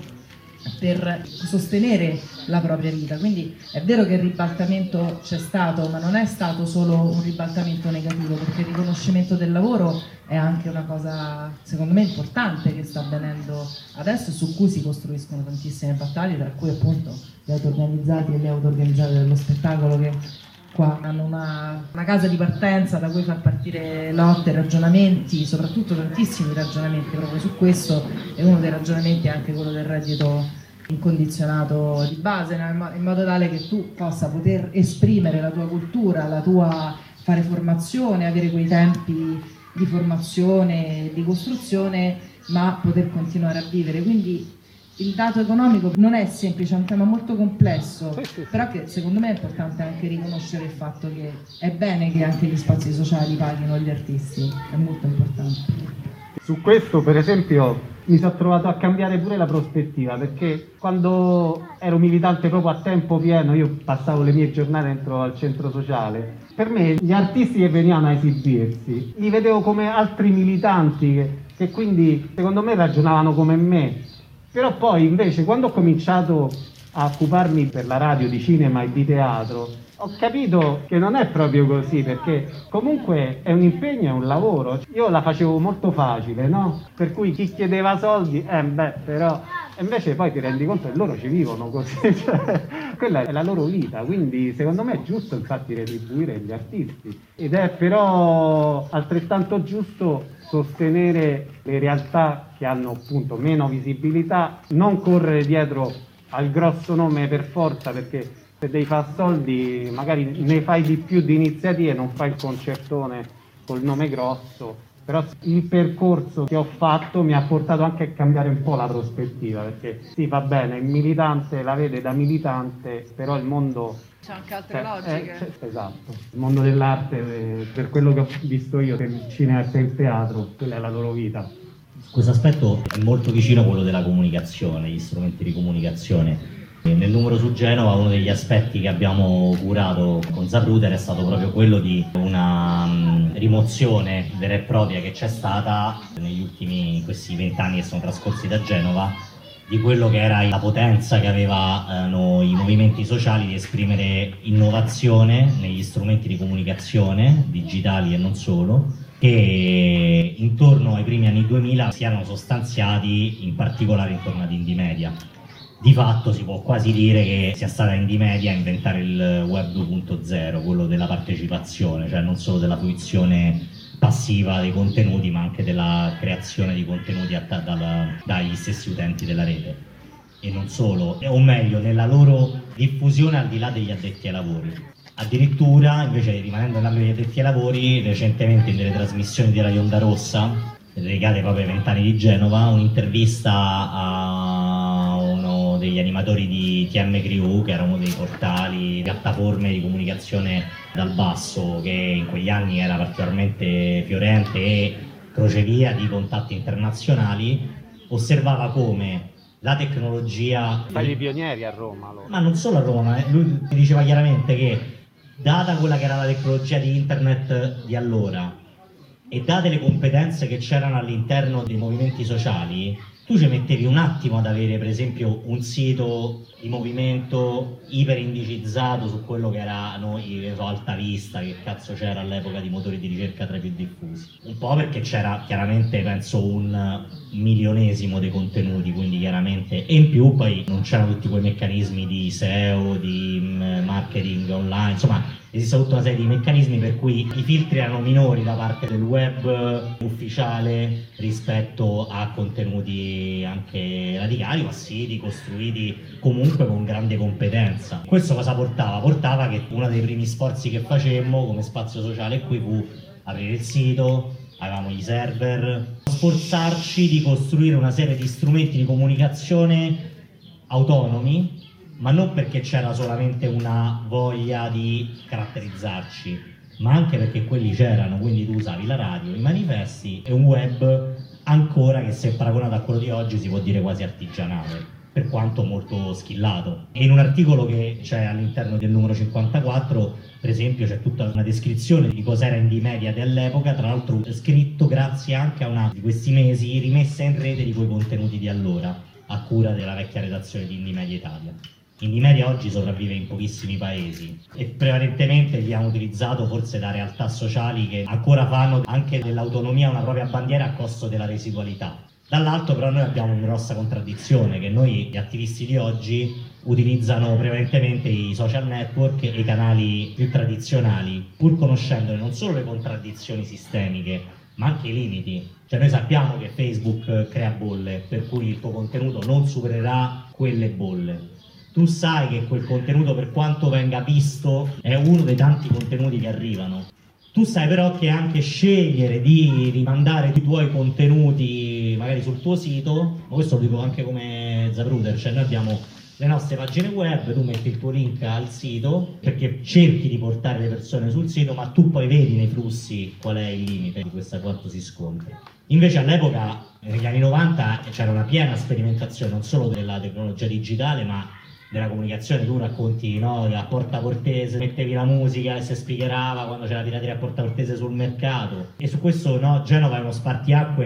per sostenere la propria vita. Quindi è vero che il ribaltamento c'è stato, ma non è stato solo un ribaltamento negativo, perché il riconoscimento del lavoro è anche una cosa secondo me importante che sta avvenendo adesso, su cui si costruiscono tantissime battaglie, tra cui appunto gli auto-organizzati e le auto-organizzate dello spettacolo, che qua hanno una, una casa di partenza da cui far partire lotte, ragionamenti, soprattutto tantissimi ragionamenti proprio su questo, e uno dei ragionamenti è anche quello del reddito incondizionato di base, in modo tale che tu possa poter esprimere la tua cultura, la tua, fare formazione, avere quei tempi di formazione e di costruzione, ma poter continuare a vivere. Quindi il dato economico non è semplice, è un tema molto complesso, però che secondo me è importante anche riconoscere il fatto che è bene che anche gli spazi sociali paghino gli artisti, è molto importante. Su questo per esempio mi sono trovato a cambiare pure la prospettiva, perché quando ero militante proprio a tempo pieno, io passavo le mie giornate dentro al centro sociale, per me gli artisti che venivano a esibirsi li vedevo come altri militanti che, che quindi secondo me ragionavano come me, però poi invece quando ho cominciato a occuparmi per la radio di cinema e di teatro ho capito che non è proprio così, perché comunque è un impegno, è un lavoro. Io la facevo molto facile, no? Per cui chi chiedeva soldi, eh beh, però... E invece poi ti rendi conto che loro ci vivono così, cioè, quella è la loro vita, quindi secondo me è giusto infatti retribuire gli artisti. Ed è però altrettanto giusto sostenere le realtà che hanno appunto meno visibilità, non correre dietro al grosso nome per forza, perché se devi fare soldi magari ne fai di più di iniziative, non fai il concertone col nome grosso, però il percorso che ho fatto mi ha portato anche a cambiare un po' la prospettiva, perché sì, va bene, il militante la vede da militante, però il mondo... C'è anche altre cioè, logiche. Eh, esatto, il mondo dell'arte, eh, per quello che ho visto io, per il cinema e per il teatro, quella è la loro vita. Questo aspetto è molto vicino a quello della comunicazione, gli strumenti di comunicazione. Nel numero su Genova uno degli aspetti che abbiamo curato con Zapruder è stato proprio quello di una um, rimozione vera e propria che c'è stata negli ultimi, in questi vent'anni che sono trascorsi da Genova, di quello che era la potenza che avevano i movimenti sociali di esprimere innovazione negli strumenti di comunicazione, digitali e non solo, che intorno ai primi anni duemila si erano sostanziati in particolare intorno ad Indie Media. Di fatto si può quasi dire che sia stata Indie Media a inventare il web due punto zero, quello della partecipazione, cioè non solo della fruizione passiva dei contenuti, ma anche della creazione di contenuti dagli stessi utenti della rete. E non solo, o meglio, nella loro diffusione al di là degli addetti ai lavori. Addirittura, invece, rimanendo nell'ambito degli addetti ai lavori, recentemente in delle trasmissioni di Radio Onda Rossa, dedicate proprio ai vent'anni di Genova, un'intervista a uno degli animatori di T M Crew, che era uno dei portali, piattaforme di comunicazione dal basso, che in quegli anni era particolarmente fiorente e crocevia di contatti internazionali, osservava come la tecnologia... Tra i pionieri a Roma. Allora. Ma non solo a Roma, lui diceva chiaramente che, data quella che era la tecnologia di internet di allora, e date le competenze che c'erano all'interno dei movimenti sociali, tu ci mettevi un attimo ad avere per esempio un sito di movimento iperindicizzato su quello che erano i Alta Vista, che cazzo c'era all'epoca di motori di ricerca tra i più diffusi. Un po' perché c'era chiaramente, penso, un milionesimo dei contenuti, quindi chiaramente, e in più poi non c'erano tutti quei meccanismi di S E O, di marketing online, insomma esiste tutta una serie di meccanismi per cui i filtri erano minori da parte del web ufficiale rispetto a contenuti anche radicali, ma siti costruiti comunque con grande competenza. Questo cosa portava? Portava che uno dei primi sforzi che facemmo come spazio sociale qui fu aprire il sito, avevamo gli server, sforzarci di costruire una serie di strumenti di comunicazione autonomi, ma non perché c'era solamente una voglia di caratterizzarci, ma anche perché quelli c'erano, quindi tu usavi la radio, i manifesti e un web ancora che, se paragonato a quello di oggi, si può dire quasi artigianale, per quanto molto schillato. E in un articolo che c'è all'interno del numero cinquantaquattro, per esempio, c'è tutta una descrizione di cos'era Indie Media dell'epoca, tra l'altro scritto grazie anche a una di questi mesi rimessa in rete di quei contenuti di allora, a cura della vecchia redazione di Indie Media Italia. Indie Media oggi sopravvive in pochissimi paesi e prevalentemente viene utilizzato forse da realtà sociali che ancora fanno anche dell'autonomia una propria bandiera a costo della residualità. Dall'altro però noi abbiamo una grossa contraddizione, che noi gli attivisti di oggi utilizzano prevalentemente i social network e i canali più tradizionali, pur conoscendone non solo le contraddizioni sistemiche, ma anche i limiti. Cioè noi sappiamo che Facebook crea bolle, per cui il tuo contenuto non supererà quelle bolle. Tu sai che quel contenuto, per quanto venga visto, è uno dei tanti contenuti che arrivano. Tu sai però che anche scegliere di rimandare i tuoi contenuti magari sul tuo sito, ma questo lo dico anche come Zapruder, cioè noi abbiamo le nostre pagine web, tu metti il tuo link al sito perché cerchi di portare le persone sul sito, ma tu poi vedi nei flussi qual è il limite di questa, quanto si scontra. Invece all'epoca, negli anni novanta, c'era una piena sperimentazione non solo della tecnologia digitale, ma della comunicazione. Tu racconti, no, a Porta Portese, mettevi la musica e si spiegherava quando c'era la pirateria a Porta Portese sul mercato, e su questo, no, Genova è uno spartiacque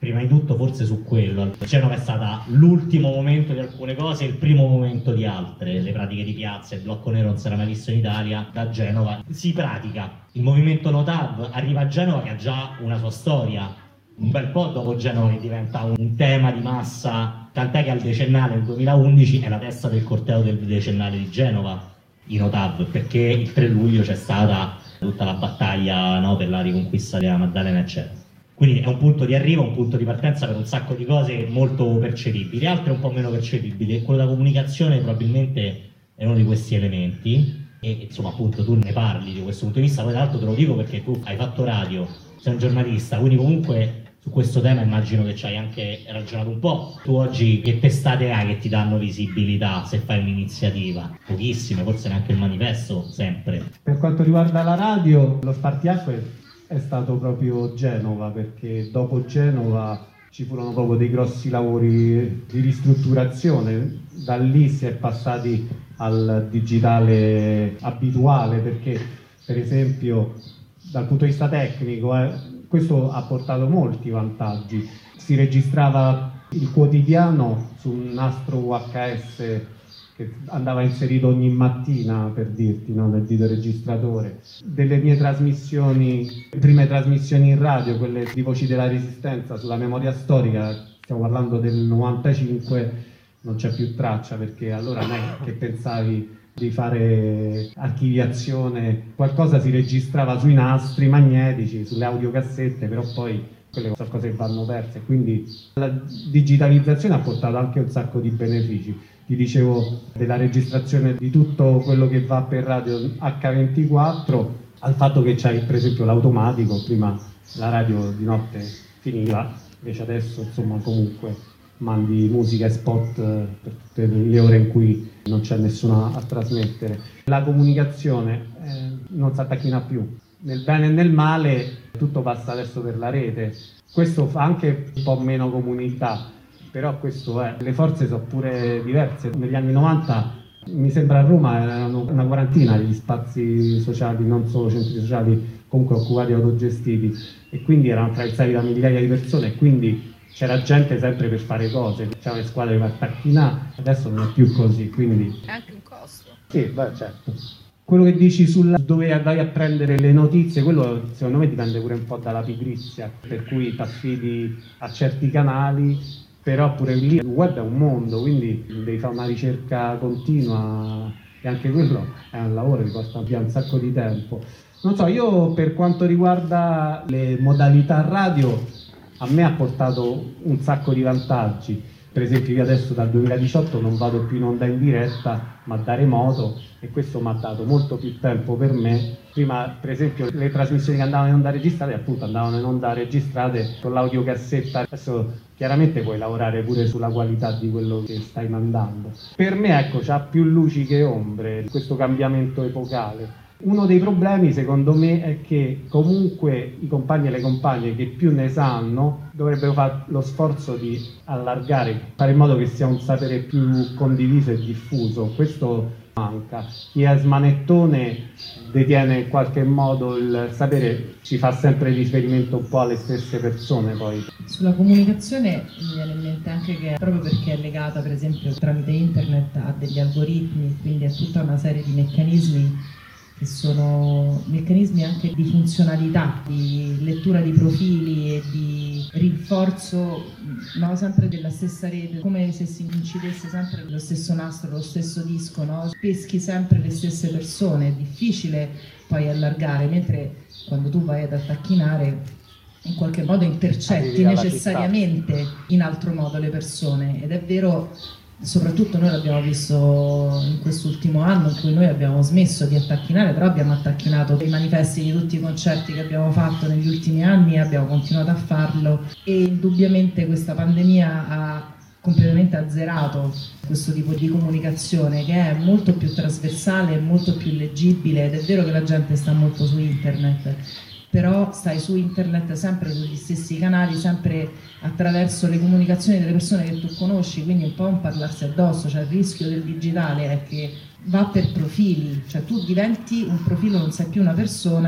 prima di tutto forse su quello. Genova è stata l'ultimo momento di alcune cose e il primo momento di altre. Le pratiche di piazza, il blocco nero non si era mai visto in Italia. Da Genova si pratica. Il movimento Notav arriva a Genova che ha già una sua storia. Un bel po' dopo Genova che diventa un tema di massa, tant'è che al decennale del duemilaundici è la testa del corteo del decennale di Genova, i Notav, perché il tre luglio c'è stata tutta la battaglia, no, per la riconquista della Maddalena eccetera. Quindi è un punto di arrivo, un punto di partenza per un sacco di cose molto percepibili, altre un po' meno percepibili. Quello della comunicazione probabilmente è uno di questi elementi e insomma appunto tu ne parli di questo punto di vista. Poi tra l'altro te lo dico perché tu hai fatto radio, sei un giornalista, quindi comunque su questo tema immagino che ci hai anche ragionato un po'. Tu oggi che testate hai che ti danno visibilità se fai un'iniziativa? Pochissime, forse neanche il manifesto, sempre. Per quanto riguarda la radio, lo spartiacque è stato proprio Genova, perché dopo Genova ci furono proprio dei grossi lavori di ristrutturazione. Da lì si è passati al digitale abituale, perché per esempio dal punto di vista tecnico eh, questo ha portato molti vantaggi. Si registrava il quotidiano su un nastro U H S che andava inserito ogni mattina, per dirti, no? Nel videoregistratore. Delle mie trasmissioni, prime trasmissioni in radio, quelle di Voci della Resistenza sulla memoria storica, stiamo parlando del novantacinque, non c'è più traccia, perché allora non è che pensavi di fare archiviazione, qualcosa si registrava sui nastri magnetici, sulle audiocassette, però poi quelle sono cose che vanno perse, quindi la digitalizzazione ha portato anche un sacco di benefici. Ti dicevo della registrazione di tutto quello che va per radio acca ventiquattro, al fatto che c'hai per esempio l'automatico. Prima la radio di notte finiva, invece adesso insomma comunque mandi musica e spot per tutte le ore in cui non c'è nessuno a trasmettere. La comunicazione eh, non si attacchina più, nel bene e nel male tutto passa adesso per la rete, questo fa anche un po' meno comunità, però questo è, le forze sono pure diverse. Negli anni novanta mi sembra a Roma erano una quarantina gli spazi sociali, non solo centri sociali, comunque occupati e autogestiti, e quindi erano attraversati da migliaia di persone, e quindi c'era gente sempre per fare cose, c'erano le squadre per attacchinare, adesso non è più così, quindi... È anche un costo. Sì, beh, certo. Quello che dici sul dove vai a prendere le notizie, quello secondo me dipende pure un po' dalla pigrizia, per cui ti affidi a certi canali, però pure lì il web è un mondo, quindi devi fare una ricerca continua e anche quello è un lavoro che costa via un sacco di tempo. Non so, io per quanto riguarda le modalità radio, a me ha portato un sacco di vantaggi. Per esempio io adesso dal duemiladiciotto non vado più in onda in diretta, ma da remoto, e questo mi ha dato molto più tempo per me. Prima per esempio le trasmissioni che andavano in onda registrate appunto andavano in onda registrate con l'audiocassetta, adesso chiaramente puoi lavorare pure sulla qualità di quello che stai mandando. Per me ecco c'ha più luci che ombre questo cambiamento epocale. Uno dei problemi secondo me è che comunque i compagni e le compagne che più ne sanno dovrebbero fare lo sforzo di allargare, fare in modo che sia un sapere più condiviso e diffuso. Questo manca. Chi è smanettone detiene in qualche modo il sapere, ci fa sempre riferimento un po' alle stesse persone poi. Sulla comunicazione mi viene in mente anche che proprio perché è legata per esempio tramite internet a degli algoritmi, quindi a tutta una serie di meccanismi che sono meccanismi anche di funzionalità, di lettura di profili e di rinforzo, no, sempre della stessa rete, come se si incidesse sempre lo stesso nastro, lo stesso disco, no? Peschi sempre le stesse persone, è difficile poi allargare, mentre quando tu vai ad attacchinare in qualche modo intercetti necessariamente in altro modo le persone, ed è vero. Soprattutto noi l'abbiamo visto in quest'ultimo anno in cui noi abbiamo smesso di attacchinare, però abbiamo attacchinato i manifesti di tutti i concerti che abbiamo fatto negli ultimi anni e abbiamo continuato a farlo, e indubbiamente questa pandemia ha completamente azzerato questo tipo di comunicazione, che è molto più trasversale, molto più leggibile, ed è vero che la gente sta molto su internet, però stai su internet sempre sugli stessi canali, sempre attraverso le comunicazioni delle persone che tu conosci, quindi un po' un parlarsi addosso. Cioè il rischio del digitale è che va per profili, cioè tu diventi un profilo, non sei più una persona,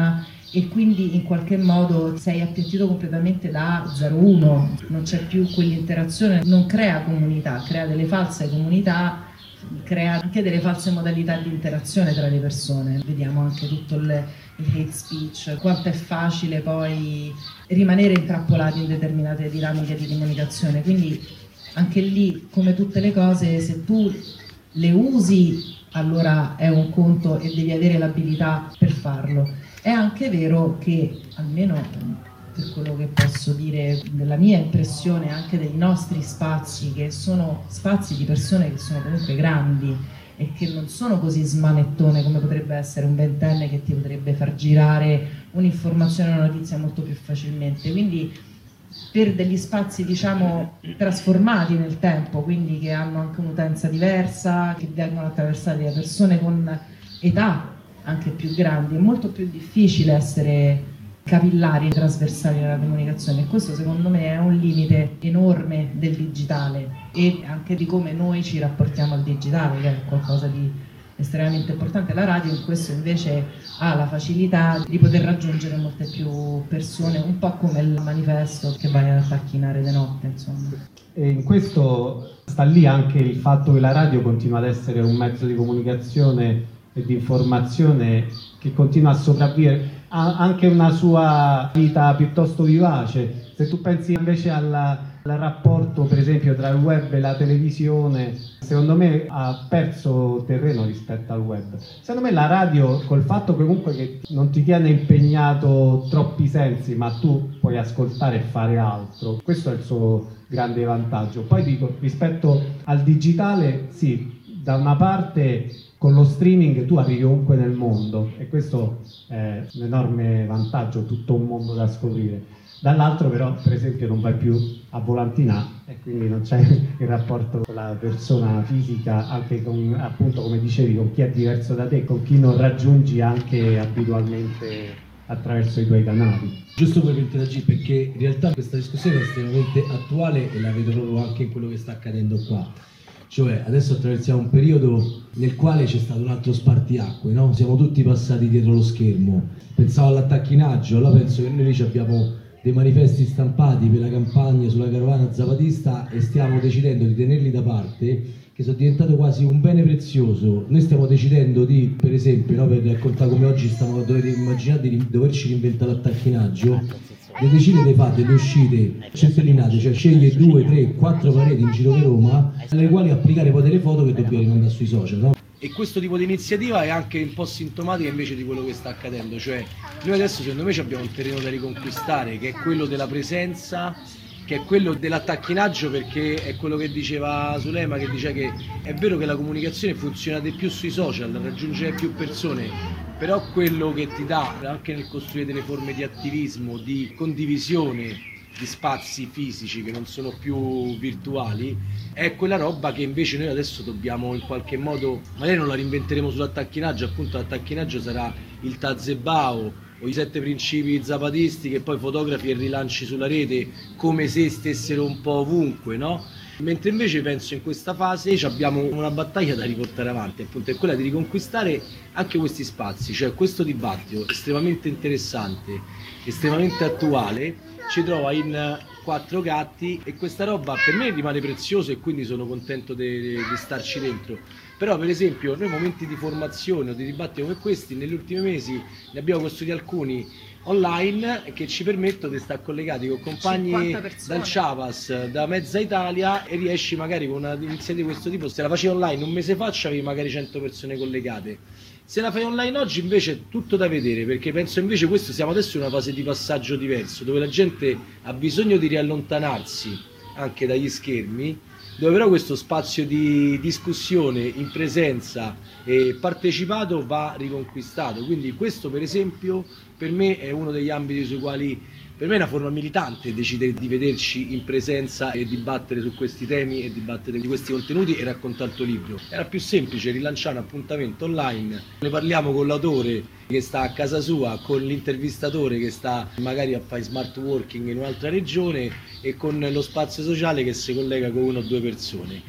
e quindi in qualche modo sei appiattito completamente da zero uno, non c'è più quell'interazione, non crea comunità, crea delle false comunità, crea anche delle false modalità di interazione tra le persone. Vediamo anche tutto il, il hate speech, quanto è facile poi rimanere intrappolati in determinate dinamiche di comunicazione, quindi anche lì, come tutte le cose, se tu le usi allora è un conto e devi avere l'abilità per farlo. È anche vero che, almeno per quello che posso dire della mia impressione anche dei nostri spazi, che sono spazi di persone che sono comunque grandi e che non sono così smanettone come potrebbe essere un ventenne che ti potrebbe far girare un'informazione o una notizia molto più facilmente, quindi per degli spazi diciamo trasformati nel tempo, quindi che hanno anche un'utenza diversa, che vengono attraversati da persone con età anche più grandi, è molto più difficile essere capillari, trasversali nella comunicazione, e questo secondo me è un limite enorme del digitale e anche di come noi ci rapportiamo al digitale, che è qualcosa di estremamente importante. La radio in questo invece ha la facilità di poter raggiungere molte più persone, un po' come il manifesto che vai a tacchinare di notte, insomma. E in questo sta lì anche il fatto che la radio continua ad essere un mezzo di comunicazione e di informazione che continua a sopravvivere, ha anche una sua vita piuttosto vivace. Se tu pensi invece alla, al rapporto per esempio tra il web e la televisione, secondo me ha perso terreno rispetto al web. Secondo me la radio, col fatto comunque che non ti tiene impegnato troppi sensi, ma tu puoi ascoltare e fare altro, questo è il suo grande vantaggio. Poi dico, rispetto al digitale, sì, da una parte con lo streaming tu arrivi ovunque nel mondo e questo è un enorme vantaggio, tutto un mondo da scoprire. Dall'altro però per esempio non vai più a volantinare e quindi non c'è il rapporto con la persona fisica, anche con, appunto come dicevi, con chi è diverso da te, con chi non raggiungi anche abitualmente attraverso i tuoi canali. Giusto per interagire, perché in realtà questa discussione è estremamente attuale e la vedo proprio anche in quello che sta accadendo qua. Cioè adesso attraversiamo un periodo nel quale c'è stato un altro spartiacque, no? Siamo tutti passati dietro lo schermo. Pensavo all'attacchinaggio, allora penso che noi lì abbiamo dei manifesti stampati per la campagna sulla carovana zapatista e stiamo decidendo di tenerli da parte, che sono diventati quasi un bene prezioso. Noi stiamo decidendo di, per esempio, no, per raccontare come oggi stiamo, dovete immaginare di doverci reinventare l'attacchinaggio, le decine le fate, le uscite centellinate, cioè sceglie due, tre, quattro pareti in giro per Roma alle quali applicare poi delle foto che dobbiamo rimandare sui social, no? E questo tipo di iniziativa è anche un po' sintomatica invece di quello che sta accadendo, cioè noi adesso secondo me abbiamo un terreno da riconquistare che è quello della presenza, che è quello dell'attacchinaggio, perché è quello che diceva Sulema, che dice che è vero che la comunicazione funziona di più sui social, raggiunge più persone, però quello che ti dà anche nel costruire delle forme di attivismo, di condivisione di spazi fisici che non sono più virtuali, è quella roba che invece noi adesso dobbiamo in qualche modo, magari non la reinventeremo sull'attacchinaggio, appunto l'attacchinaggio sarà il Tazebao o i sette principi zapatisti che poi fotografi e rilanci sulla rete come se stessero un po' ovunque, no? Mentre invece penso in questa fase abbiamo una battaglia da riportare avanti, appunto è quella di riconquistare anche questi spazi, cioè questo dibattito estremamente interessante, estremamente attuale, ci trova in quattro gatti e questa roba per me rimane preziosa e quindi sono contento di, di starci dentro. Però per esempio noi momenti di formazione o di dibattito come questi negli ultimi mesi ne abbiamo costruiti alcuni online che ci permettono di stare collegati con compagni dal Chiapas, da mezza Italia, e riesci magari con un'iniziativa di questo tipo, se la facevi online un mese fa avevi magari cento persone collegate. Se la fai online oggi invece è tutto da vedere, perché penso invece questo siamo adesso in una fase di passaggio diverso, dove la gente ha bisogno di riallontanarsi anche dagli schermi, dove però questo spazio di discussione in presenza e partecipato va riconquistato. Quindi questo per esempio per me è uno degli ambiti sui quali per me è una forma militante decidere di vederci in presenza e dibattere su questi temi e dibattere di questi contenuti e raccontare il tuo libro. Era più semplice rilanciare un appuntamento online, ne parliamo con l'autore che sta a casa sua, con l'intervistatore che sta magari a fare smart working in un'altra regione e con lo spazio sociale che si collega con una o due persone.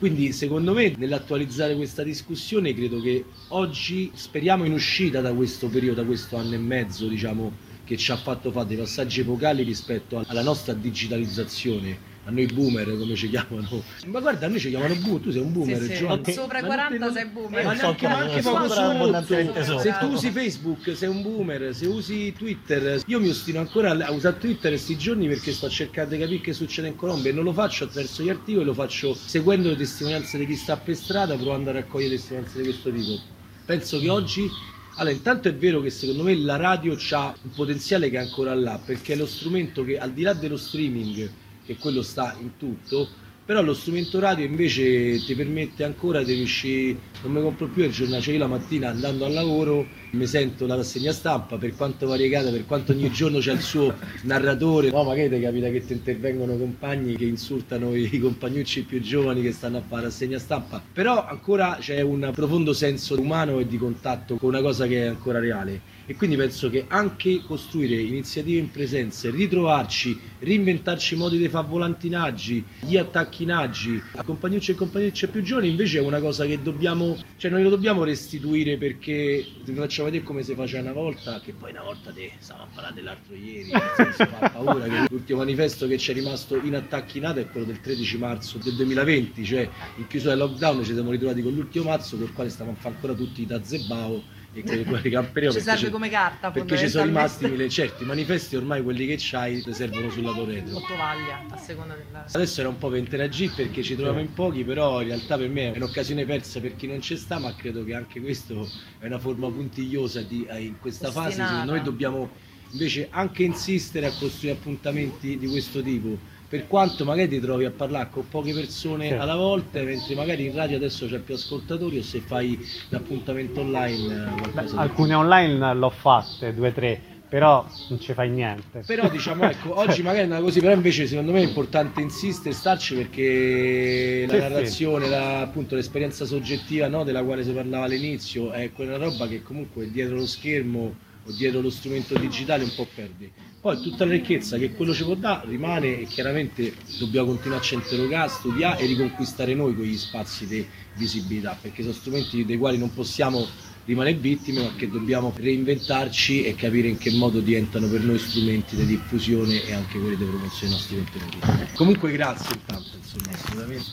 Quindi secondo me nell'attualizzare questa discussione credo che oggi speriamo in uscita da questo periodo, da questo anno e mezzo diciamo che ci ha fatto fare dei passaggi epocali rispetto alla nostra digitalizzazione. A noi boomer come ci chiamano, ma guarda a noi ci chiamano boomer, tu sei un boomer, sì, sì. Giovanni. Sopra i quaranta sei boomer, ma neanche, ma anche poco sotto. Se tu usi sopra. Facebook sei un boomer, se usi Twitter, io mi ostino ancora a usare Twitter questi giorni perché sto cercando di capire che succede in Colombia e non lo faccio attraverso gli articoli, lo faccio seguendo le testimonianze di chi sta per strada, provando a raccogliere testimonianze di questo tipo. Penso che oggi allora, intanto è vero che secondo me la radio ha un potenziale che è ancora là, perché è lo strumento che al di là dello streaming, che quello sta in tutto, però lo strumento radio invece ti permette ancora di riuscire, non mi compro più il giornale, cioè io la mattina andando al lavoro mi sento la rassegna stampa, per quanto variegata, per quanto ogni giorno c'è il suo narratore, no magari ti capita che ti intervengono compagni che insultano i compagnucci più giovani che stanno a fare rassegna stampa, però ancora c'è un profondo senso umano e di contatto con una cosa che è ancora reale. E quindi penso che anche costruire iniziative in presenza, ritrovarci, reinventarci modi di fare volantinaggi, gli attacchinaggi a compagnucci e compagnucce più giovani invece è una cosa che dobbiamo, cioè noi lo dobbiamo restituire perché ti facciamo vedere come si faceva una volta, che poi una volta te stavamo a parlare dell'altro ieri, si fa paura che l'ultimo manifesto che ci è rimasto inattacchinato è quello del tredici marzo del duemilaventi, cioè in chiusura del lockdown ci siamo ritrovati con l'ultimo marzo col quale stavamo a fare ancora tutti da Zebao e quelli che camperemo ci serve come carta perché ci sono rimasti mille, certi manifesti ormai quelli che c'hai ti servono sul lato retro ottovaglia a seconda della... Adesso era un po' per interagire perché ci troviamo in pochi, però in realtà per me è un'occasione persa per chi non ci sta, ma credo che anche questo è una forma puntigliosa di, eh, in questa Ostinata. fase secondo noi dobbiamo invece anche insistere a costruire appuntamenti di questo tipo, per quanto magari ti trovi a parlare con poche persone sì. alla volta, mentre magari in radio adesso c'è più ascoltatori, o se fai l'appuntamento online Beh, alcune online l'ho fatte, due tre, però non ci fai niente. Però diciamo ecco, oggi magari è una così, però invece secondo me è importante insistere e starci perché la sì, narrazione, sì. La, appunto l'esperienza soggettiva, no, della quale si parlava all'inizio, è quella roba che comunque dietro lo schermo o dietro lo strumento digitale un po' perdi. Poi tutta la ricchezza che quello ci può dare rimane e chiaramente dobbiamo continuarci a interrogare, studiare e riconquistare noi quegli spazi di visibilità, perché sono strumenti dei quali non possiamo rimanere vittime, ma che dobbiamo reinventarci e capire in che modo diventano per noi strumenti di diffusione e anche quelli di promozione dei nostri contenuti. Comunque grazie intanto, insomma, assolutamente.